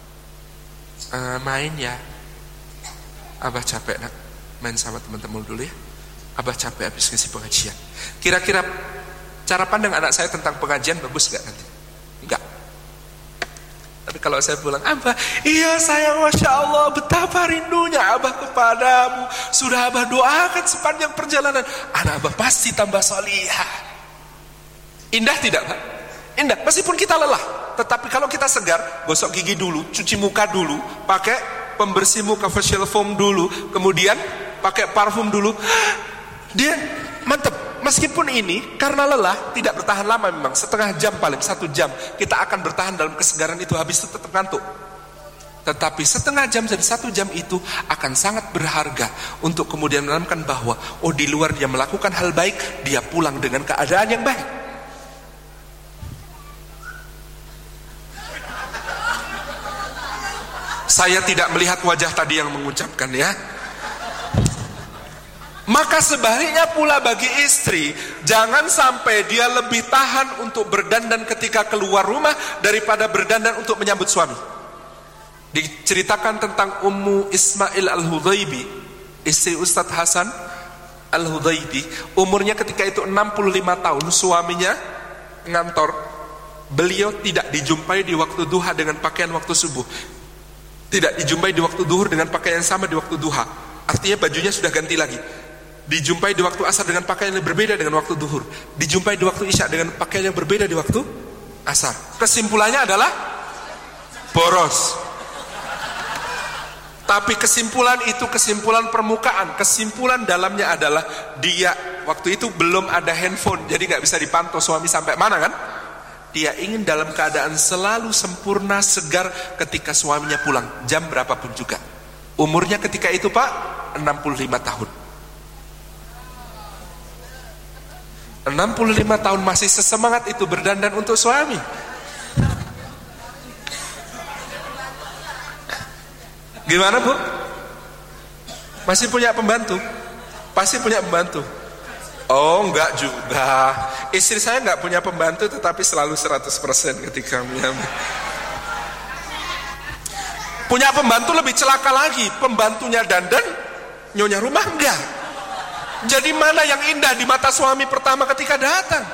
Main ya. Abah capek nak. Main sama teman-teman dulu ya. Abah capek habis ngisi pengajian. Kira-kira cara pandang anak saya tentang pengajian bagus gak nanti? Enggak. Tapi kalau saya pulang, Abah, iya sayang, Masya Allah, betapa rindunya Abah kepadamu. Sudah Abah doakan sepanjang perjalanan. Anak Abah pasti tambah solihah. Indah tidak Pak? Indah, meskipun kita lelah. Tetapi kalau kita segar, gosok gigi dulu, cuci muka dulu, pakai pembersih muka facial foam dulu, kemudian pakai parfum dulu, dia mantep. Meskipun ini karena lelah tidak bertahan lama, memang setengah jam paling 1 jam kita akan bertahan dalam kesegaran itu, habis itu tetap ngantuk. Tetapi setengah jam dan 1 jam itu akan sangat berharga untuk kemudian menanamkan bahwa di luar dia melakukan hal baik, dia pulang dengan keadaan yang baik. Saya tidak melihat wajah tadi yang mengucapkan ya. Maka sebaliknya pula bagi istri, jangan sampai dia lebih tahan untuk berdandan ketika keluar rumah daripada berdandan untuk menyambut suami. Diceritakan tentang Ummu Ismail Al-Hudaybi, istri Ustadz Hasan Al-Hudaybi. Umurnya ketika itu 65 tahun, suaminya ngantor. Beliau tidak dijumpai di waktu duha dengan pakaian waktu subuh, tidak dijumpai di waktu duhur dengan pakaian yang sama di waktu duha. Artinya bajunya sudah ganti lagi. Dijumpai di waktu asar dengan pakaian yang berbeda dengan waktu duhur. Dijumpai di waktu isya dengan pakaian yang berbeda di waktu asar. Kesimpulannya adalah boros. Tapi kesimpulan itu kesimpulan permukaan. Kesimpulan dalamnya adalah dia waktu itu belum ada handphone, jadi nggak bisa dipantau suami sampai mana kan. Dia ingin dalam keadaan selalu sempurna, segar ketika suaminya pulang, jam berapapun juga. Umurnya ketika itu Pak 65 tahun. 65 tahun masih sesemangat itu berdandan untuk suami. Gimana Bu? Masih punya pembantu? Pasti punya pembantu. Oh enggak juga. Istri saya enggak punya pembantu, tetapi selalu 100% ketika menyambut. Punya pembantu lebih celaka lagi. Pembantunya dandan, nyonya rumah enggak. Jadi mana yang indah di mata suami pertama ketika datang?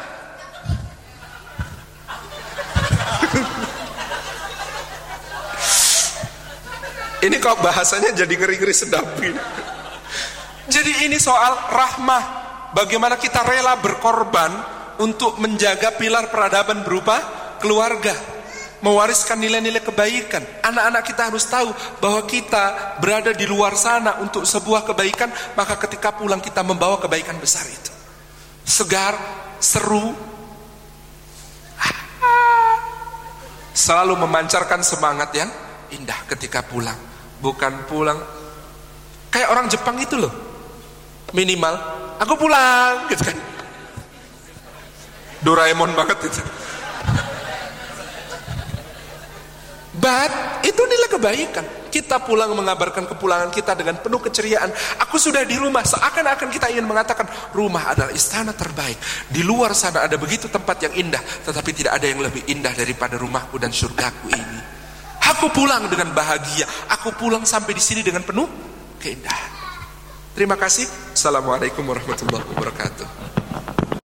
Ini kok bahasanya jadi ngeri-ngeri sedap gitu. Jadi ini soal rahmah. Bagaimana kita rela berkorban untuk menjaga pilar peradaban berupa keluarga, mewariskan nilai-nilai kebaikan. Anak-anak kita harus tahu bahwa kita berada di luar sana untuk sebuah kebaikan, maka ketika pulang kita membawa kebaikan besar itu. Segar, seru, selalu memancarkan semangat yang indah ketika pulang. Bukan pulang kayak orang Jepang itu loh, minimal aku pulang gitu kan, Doraemon banget itu. But itu nilai kebaikan. Kita pulang mengabarkan kepulangan kita dengan penuh keceriaan. Aku sudah di rumah, seakan-akan kita ingin mengatakan rumah adalah istana terbaik. Di luar sana ada begitu tempat yang indah, tetapi tidak ada yang lebih indah daripada rumahku dan surgaku ini. Aku pulang dengan bahagia. Aku pulang sampai di sini dengan penuh keindahan. Terima kasih. Assalamualaikum warahmatullahi wabarakatuh.